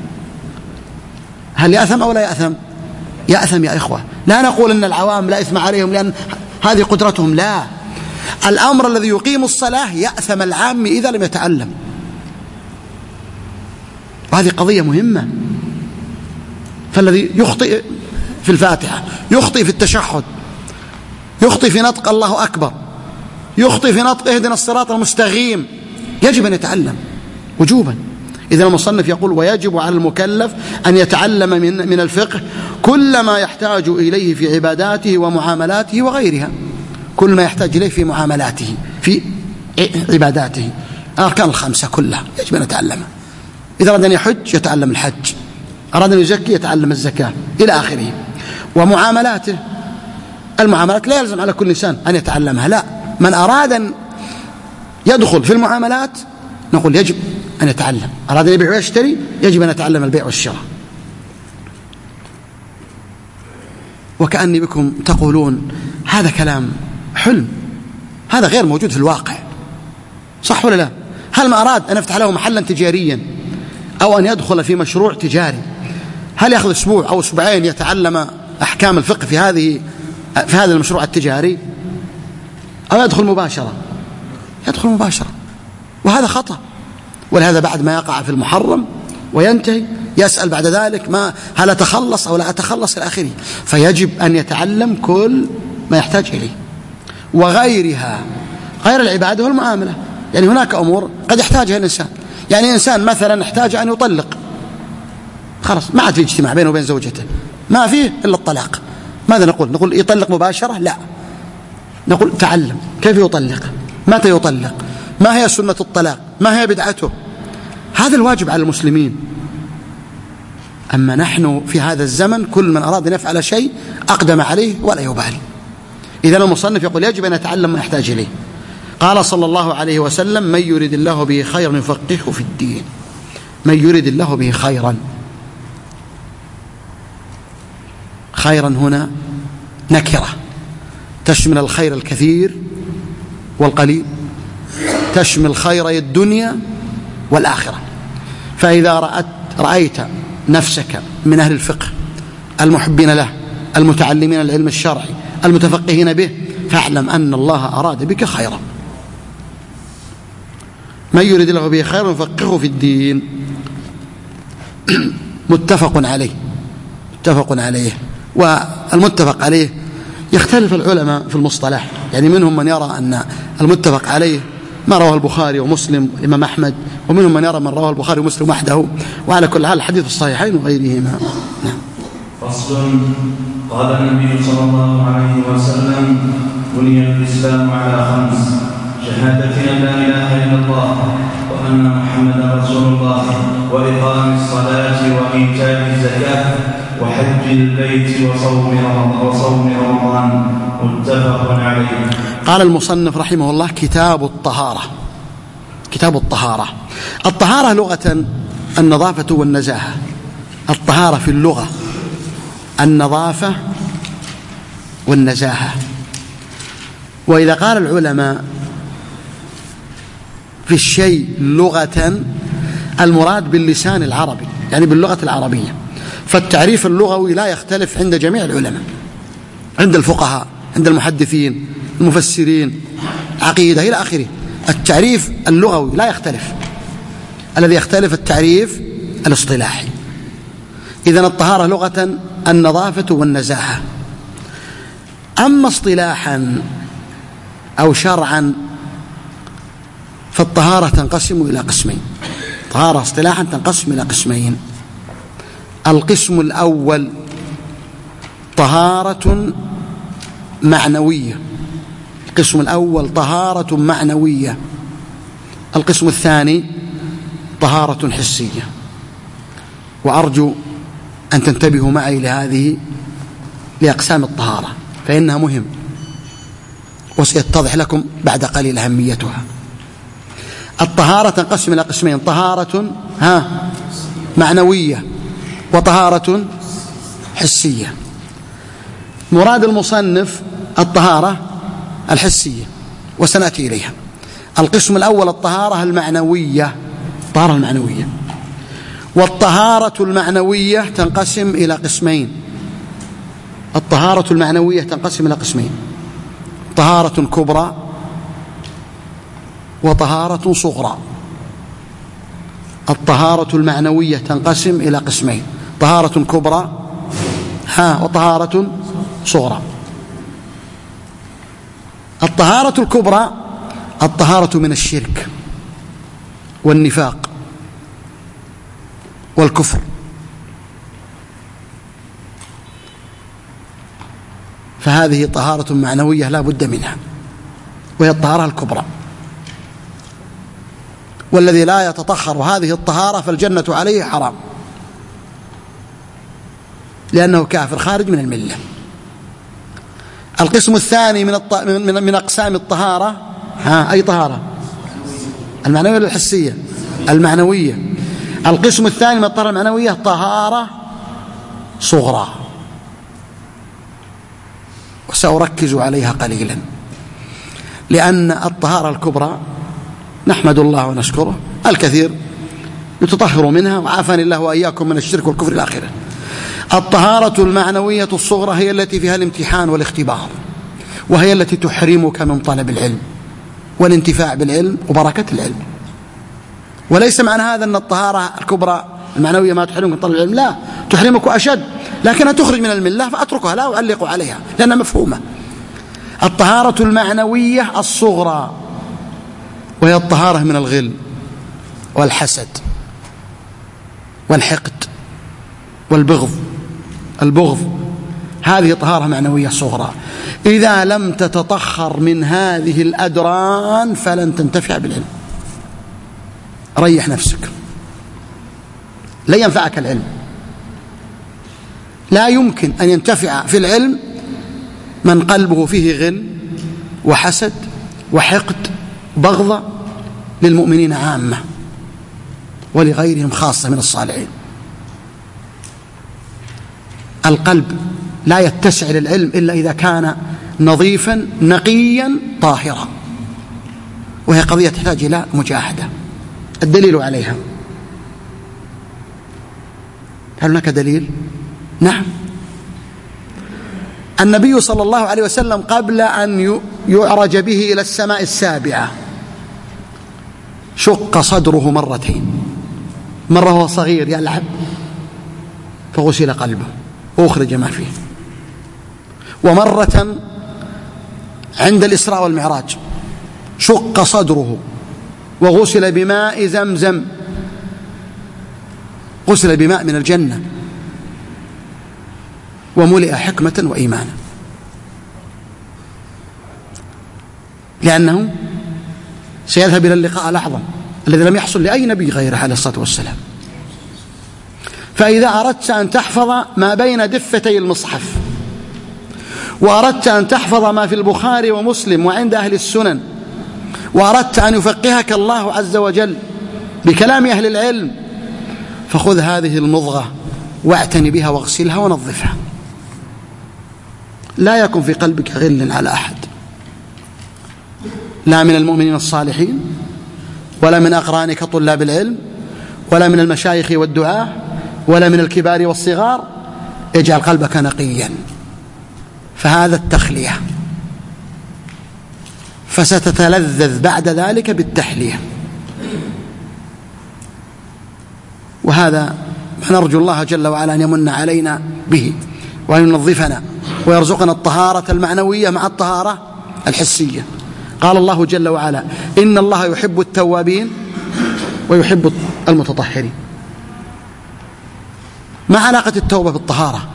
هل يأثم أو لا يأثم؟ يأثم يا إخوة. لا نقول أن العوام لا إثم عليهم لأن هذه قدرتهم، لا. الأمر الذي يقيم الصلاة يأثم العام إذا لم يتعلم، وهذه قضية مهمة. فالذي يخطئ في الفاتحة، يخطئ في التشهد، يخطئ في نطق الله أكبر، يخطئ في نطق اهدنا الصراط المستقيم، يجب أن يتعلم وجوبا. إذا المصنف يقول ويجب على المكلف أن يتعلم من الفقه كل ما يحتاج إليه في عباداته ومعاملاته وغيرها، كل ما يحتاج إليه في معاملاته في عباداته، الأركان 5 كلها يجب أن يتعلمها. إذا أراد أن يحج يتعلم الحج، أراد أن يزكي يتعلم الزكاة، إلى آخره. ومعاملاته، المعاملات لا يلزم على كل إنسان أن يتعلمها، لا، من أراد أن يدخل في المعاملات نقول يجب أن يتعلم. أراد أن يبيع ويشتري يجب أن يتعلم البيع والشراء. وكأني بكم تقولون هذا كلام حلم، هذا غير موجود في الواقع، صح ولا لا؟ هل ما أراد أن يفتح له محلا تجاريا أو أن يدخل في مشروع تجاري، هل يأخذ أسبوع أو أسبوعين يتعلم أحكام الفقه في هذا المشروع التجاري، أو يدخل مباشرة؟ يدخل مباشرة، وهذا خطأ. ولهذا بعد ما يقع في المحرم وينتهي يسأل بعد ذلك هل أتخلص أو لا أتخلص إلى آخره. فيجب أن يتعلم كل ما يحتاج إليه وغيرها، غير العبادة والمعاملة. يعني هناك أمور قد يحتاجها الإنسان، يعني إنسان مثلا احتاج أن يطلق، خلاص ما عاد في اجتماع بينه وبين زوجته، ما فيه إلا الطلاق، ماذا نقول يطلق مباشرة؟ لا، نقول تعلم كيف يطلق، متى يطلق، ما هي سنة الطلاق، ما هي بدعته. هذا الواجب على المسلمين. أما نحن في هذا الزمن كل من أراد أن يفعل شيء أقدم عليه ولا يبالي. إذن المصنف يقول يجب أن يتعلم ما يحتاج إليه. قال صلى الله عليه وسلم: من يريد الله به خيرا يفقهه في الدين. من يريد الله به خيرا، خيرا هنا نكرة تشمل الخير الكثير والقليل، تشمل خيري الدنيا والآخرة. فإذا رأيت نفسك من أهل الفقه المحبين له المتعلمين العلم الشرعي المتفقهين به، فاعلم أن الله أراد بك خيرا. من يريد الله به خيرا يفقهه في الدين. متفق عليه. والمتفق عليه يختلف العلماء في المصطلح، يعني منهم من يرى أن المتفق عليه ما رواه البخاري ومسلم والإمام أحمد، ومنهم من يرى من رواه البخاري ومسلم وحده. وعلى كل حال الحديث الصحيحين وغيرهما. نعم. فصل. قال النبي صلى الله عليه وسلم: بني الإسلام على 5: شهادة أن لا إله إلا الله وأن محمدا رسول الله، وإقام الصلاة وإيتاء الزكاة وحج البيت وصوم رمضان. متفق عليه. قال المصنف رحمه الله: كتاب الطهارة. الطهارة لغة النظافة والنزاهة. الطهارة في اللغة النظافة والنزاهة. وإذا قال العلماء في الشيء لغة المراد باللسان العربي، يعني باللغة العربية، فالتعريف اللغوي لا يختلف عند جميع العلماء، عند الفقهاء، عند المحدثين، المفسرين، عقيدة إلى آخره. التعريف اللغوي لا يختلف، الذي يختلف التعريف الاصطلاحي. إذن الطهارة لغة النظافة والنزاهة. أما اصطلاحا أو شرعا فالطهارة تنقسم إلى قسمين. طهارة اصطلاحا تنقسم إلى قسمين. القسم الأول طهارة معنوية. القسم الأول طهارة معنوية. القسم الثاني طهارة حسية. وأرجو أن تنتبهوا معي لهذه لأقسام الطهارة، فإنها مهم وسيتضح لكم بعد قليل أهميتها. الطهارة تنقسم إلى قسمين: طهارة معنوية وطهارة حسية. مراد المصنف الطهارة الحسية، وسنأتي إليها. القسم الأول الطهارة المعنوية. والطهارة المعنوية تنقسم إلى قسمين. طهارة كبرى وطهارة صغرى. الطهارة المعنوية تنقسم إلى قسمين: طهارة كبرى وطهارة صغرى. الطهارة الكبرى الطهارة من الشرك والنفاق والكفر. فهذه طهارة معنوية لا بد منها، وهي الطهارة الكبرى. والذي لا يتطهر هذه الطهارة فالجنة عليه حرام، لأنه كافر خارج من الملة. القسم الثاني من أقسام الطهارة أي طهارة؟ المعنوية ولا الحسية؟ المعنوية. القسم الثاني من الطهارة المعنوية طهارة صغرى، وسأركز عليها قليلا، لأن الطهارة الكبرى نحمد الله ونشكره الكثير يتطهر منها، وعافاني الله وإياكم من الشرك والكفر إلى آخره. الطهارة المعنوية الصغرى هي التي فيها الامتحان والاختبار، وهي التي تحرمك من طلب العلم والانتفاع بالعلم وبركة العلم. وليس معنى هذا أن الطهارة الكبرى المعنوية ما تحرمك من طلب العلم، لا، تحرمك أشد، لكنها تخرج من الملة، فأتركها لا أعلق عليها لأنها مفهومة. الطهارة المعنوية الصغرى وهي الطهارة من الغل والحسد والحقد والبغض، هذه طهارة معنوية صغرى. إذا لم تتطهر من هذه الأدران فلن تنتفع بالعلم. ريح نفسك، لا ينفعك العلم. لا يمكن أن ينتفع في العلم من قلبه فيه غل وحسد وحقد بغض للمؤمنين عامة ولغيرهم خاصة من الصالحين. القلب لا يتسع للعلم إلا إذا كان نظيفا نقيا طاهرا، وهي قضية تحتاج إلى مجاهدة. الدليل عليها، هل هناك دليل؟ نعم. النبي صلى الله عليه وسلم قبل أن يعرج به إلى السماء السابعة شق صدره مرتين، مرة هو صغير يلعب فغسل قلبه وأخرج ما فيه، ومرة عند الإسراء والمعراج شق صدره وغسل بماء زمزم، غسل بماء من الجنة وملئ حكمة وإيمانا، لأنه سيذهب إلى اللقاء الأعظم الذي لم يحصل لأي نبي غيره عليه الصلاة والسلام. فإذا أردت أن تحفظ ما بين دفتي المصحف، وأردت أن تحفظ ما في البخاري ومسلم وعند أهل السنن، وأردت أن يفقهك الله عز وجل بكلام أهل العلم، فخذ هذه المضغة واعتني بها واغسلها ونظفها. لا يكن في قلبك غل على أحد، لا من المؤمنين الصالحين، ولا من أقرانك طلاب العلم، ولا من المشايخ والدعاة، ولا من الكبار والصغار. اجعل قلبك نقيا، فهذا التخلية، فستتلذذ بعد ذلك بالتحلية. وهذا نرجو الله جل وعلا أن يمن علينا به وأن ينظفنا ويرزقنا الطهارة المعنوية مع الطهارة الحسية. قال الله جل وعلا: إن الله يحب التوابين ويحب المتطهرين. ما علاقة التوبة بالطهارة؟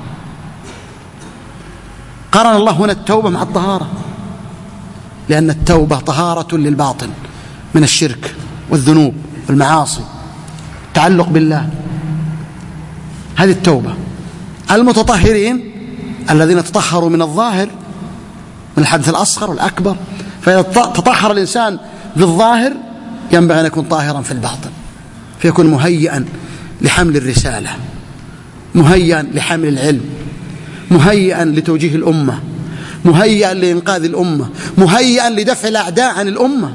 قرن الله هنا التوبة مع الطهارة، لأن التوبة طهارة للباطن من الشرك والذنوب والمعاصي، تعلق بالله، هذه التوبة. المتطهرين الذين تطهروا من الظاهر، من الحدث الأصغر والأكبر. فإذا تطهر الإنسان بالظاهر ينبغي أن يكون طاهرا في الباطن، فيكون مهيئا لحمل الرسالة، مهيئا لحمل العلم، مهيئا لتوجيه الأمة، مهيئا لإنقاذ الأمة، مهيئا لدفع الأعداء عن الأمة.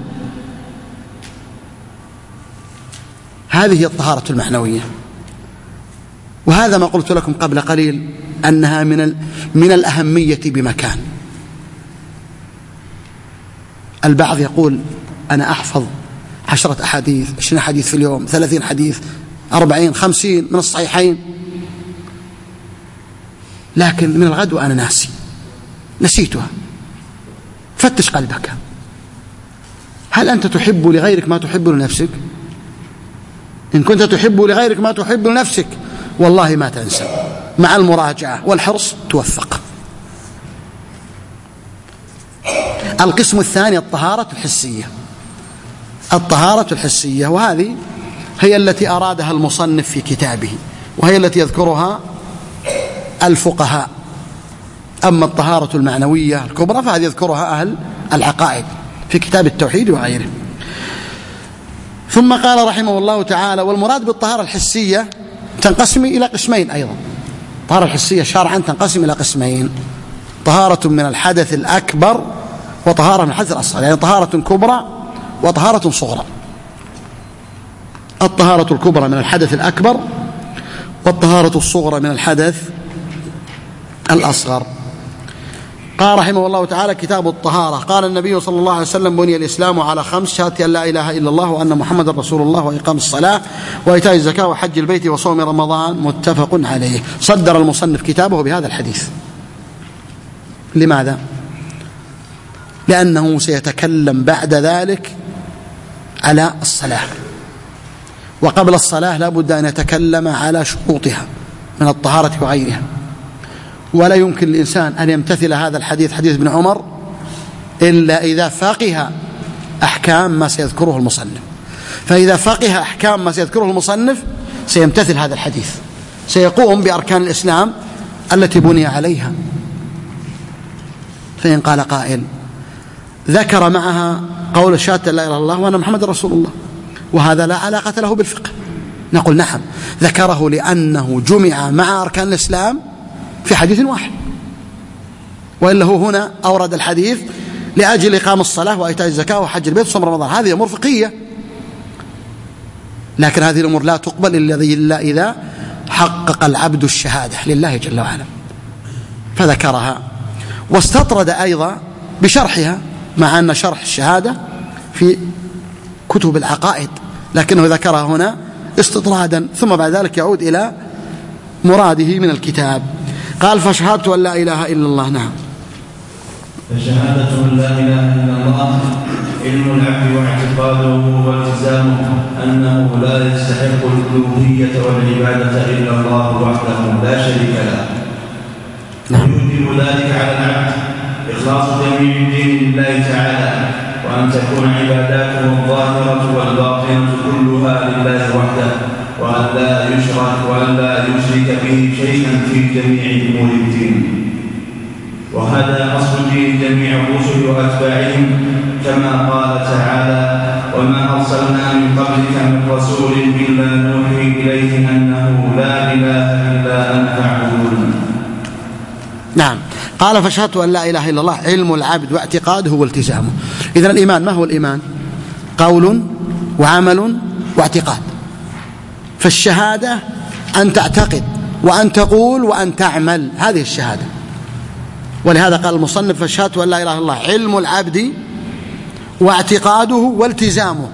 هذه هي الطهارة المعنوية. وهذا ما قلت لكم قبل قليل أنها من الأهمية بمكان. البعض يقول: أنا أحفظ 10 أحاديث، 20 حديث في اليوم، 30 حديث، 40 50 من الصحيحين، لكن من الغد وأنا نسيتها. فتش قلبك، هل أنت تحب لغيرك ما تحب لنفسك؟ إن كنت تحب لغيرك ما تحب لنفسك والله ما تنسى، مع المراجعة والحرص توفق. القسم الثاني الطهارة الحسية. الطهارة الحسية، وهذه هي التي أرادها المصنف في كتابه، وهي التي يذكرها الفقهاء. أما الطهارة المعنوية الكبرى فهذه يذكرها أهل العقائد في كتاب التوحيد وغيره. ثم قال رحمه الله تعالى: والمراد بالطهارة الحسية تنقسم إلى قسمين أيضا. الطهارة الحسية شرعا تنقسم إلى قسمين: طهارة من الحدث الأكبر وطهارة من الحدث الأصغر، يعني طهارة كبرى وطهارة صغرى. الطهارة الكبرى من الحدث الأكبر، والطهارة الصغرى من الحدث الأصغر. قال رحمه الله تعالى: كتاب الطهارة. قال النبي صلى الله عليه وسلم: بني الإسلام على 5: شهادة أن لا إله إلا الله وأن محمد رسول الله وإقام الصلاة وإيتاء الزكاة وحج البيت وصوم رمضان. متفق عليه. صدر المصنف كتابه بهذا الحديث. لماذا؟ لأنه سيتكلم بعد ذلك على الصلاة، وقبل الصلاة لا بد أن يتكلم على شروطها من الطهارة وغيرها. ولا يمكن للإنسان أن يمتثل هذا الحديث، حديث ابن عمر، إلا إذا فقه أحكام ما سيذكره المصنف. فإذا فقه أحكام ما سيذكره المصنف سيمتثل هذا الحديث، سيقوم بأركان الإسلام التي بني عليها. فإن قال قائل: ذكر معها قول شهادة لا إله إلا الله وأن محمد رسول الله، وهذا لا علاقة له بالفقه، نقول: نعم، ذكره لأنه جمع مع أركان الإسلام في حديث واحد، وإلا هو هنا أورد الحديث لأجل إقام الصلاة وإيتاء الزكاة وحج البيت وصوم رمضان. هذه أمور فقهية، لكن هذه الأمور لا تقبل إلا إذا حقق العبد الشهادة لله جل وعلا، فذكرها. واستطرد أيضا بشرحها، مع أن شرح الشهادة في كتب العقائد، لكنه ذكرها هنا استطرادا، ثم بعد ذلك يعود إلى مراده من الكتاب. قال: فشهادة أن لا إله إلا الله. نعم. فشهادة أن لا إله إلا الله علم العبد واعتقاده والتزامه أنه لا يستحق الألوهية والعبادة إلا الله وحده لا شريك له. ويوجب ذلك على العبد إخلاص جميع الدين لله تعالى، وأن تكون عباداته الظاهرة والباطنة كلها لله وحده، وأن لا يشرك به شيئا في جميع أمور الدين. وهذا أصل دين جميع الرسل وأتباعهم، كما قال تعالى: وما أرسلنا من قبلك من رسول إلا نوحي إليه أنه لا إله إلا أنا فاعبدون. نعم. قال: فشهادة أن لا إله إلا الله علم العبد واعتقاده والتزامه. إذن الإيمان ما هو الإيمان؟ قول وعمل واعتقاد. فالشهادة أن تعتقد وأن تقول وأن تعمل، هذه الشهادة. ولهذا قال المصنف: فشهادة أن لا إله إلا الله علم العبد واعتقاده والتزامه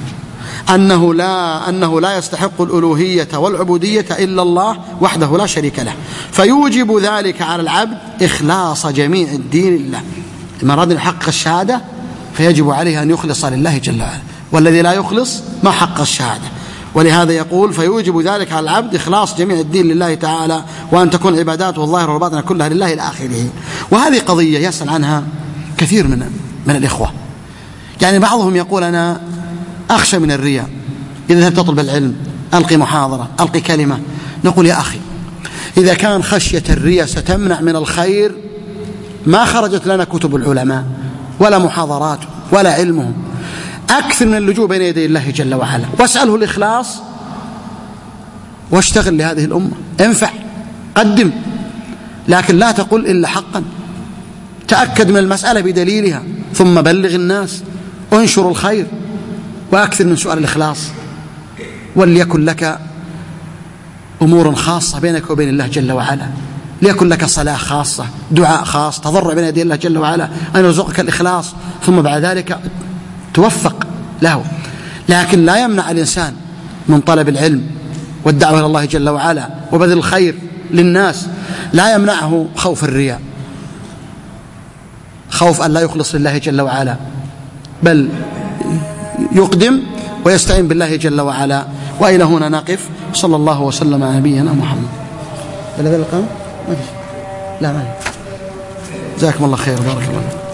أنه لا يستحق الألوهية والعبودية إلا الله وحده لا شريك له، فيوجب ذلك على العبد إخلاص جميع الدين لله. لمن أراد أن يحقق الشهادة فيجب عليه أن يخلص لله جل وعلا، والذي لا يخلص ما حقق الشهادة. ولهذا يقول: فيوجب ذلك على العبد إخلاص جميع الدين لله تعالى، وأن تكون عباداته الظاهرة والباطنة كلها لله إلى آخره. وهذه قضية يسأل عنها كثير من الإخوة. يعني بعضهم يقول: أنا أخشى من الرياء، إذا ذهبت تطلب العلم ألقي محاضرة، ألقي كلمة. نقول: يا أخي، إذا كان خشية الرياء ستمنع من الخير ما خرجت لنا كتب العلماء ولا محاضرات ولا علمهم. أكثر من اللجوء بين يدي الله جل وعلا، واسأله الإخلاص، واشتغل لهذه الأمة، انفع، قدم، لكن لا تقل إلا حقا. تأكد من المسألة بدليلها، ثم بلغ الناس، انشر الخير، وأكثر من سؤال الإخلاص. وليكن لك أمور خاصة بينك وبين الله جل وعلا، ليكن لك صلاة خاصة، دعاء خاص، تضرع بين يدي الله جل وعلا أن يرزقك الإخلاص، ثم بعد ذلك توفق له. لكن لا يمنع الإنسان من طلب العلم والدعوة إلى الله جل وعلا وبذل الخير للناس، لا يمنعه خوف الرياء، خوف أن لا يخلص لله جل وعلا، بل يقدم ويستعين بالله جل وعلا. وإلى هنا نقف. صلى الله وسلم على نبينا محمد. إلى ذلك القام؟ لا، جزاكم الله خير، بارك الله.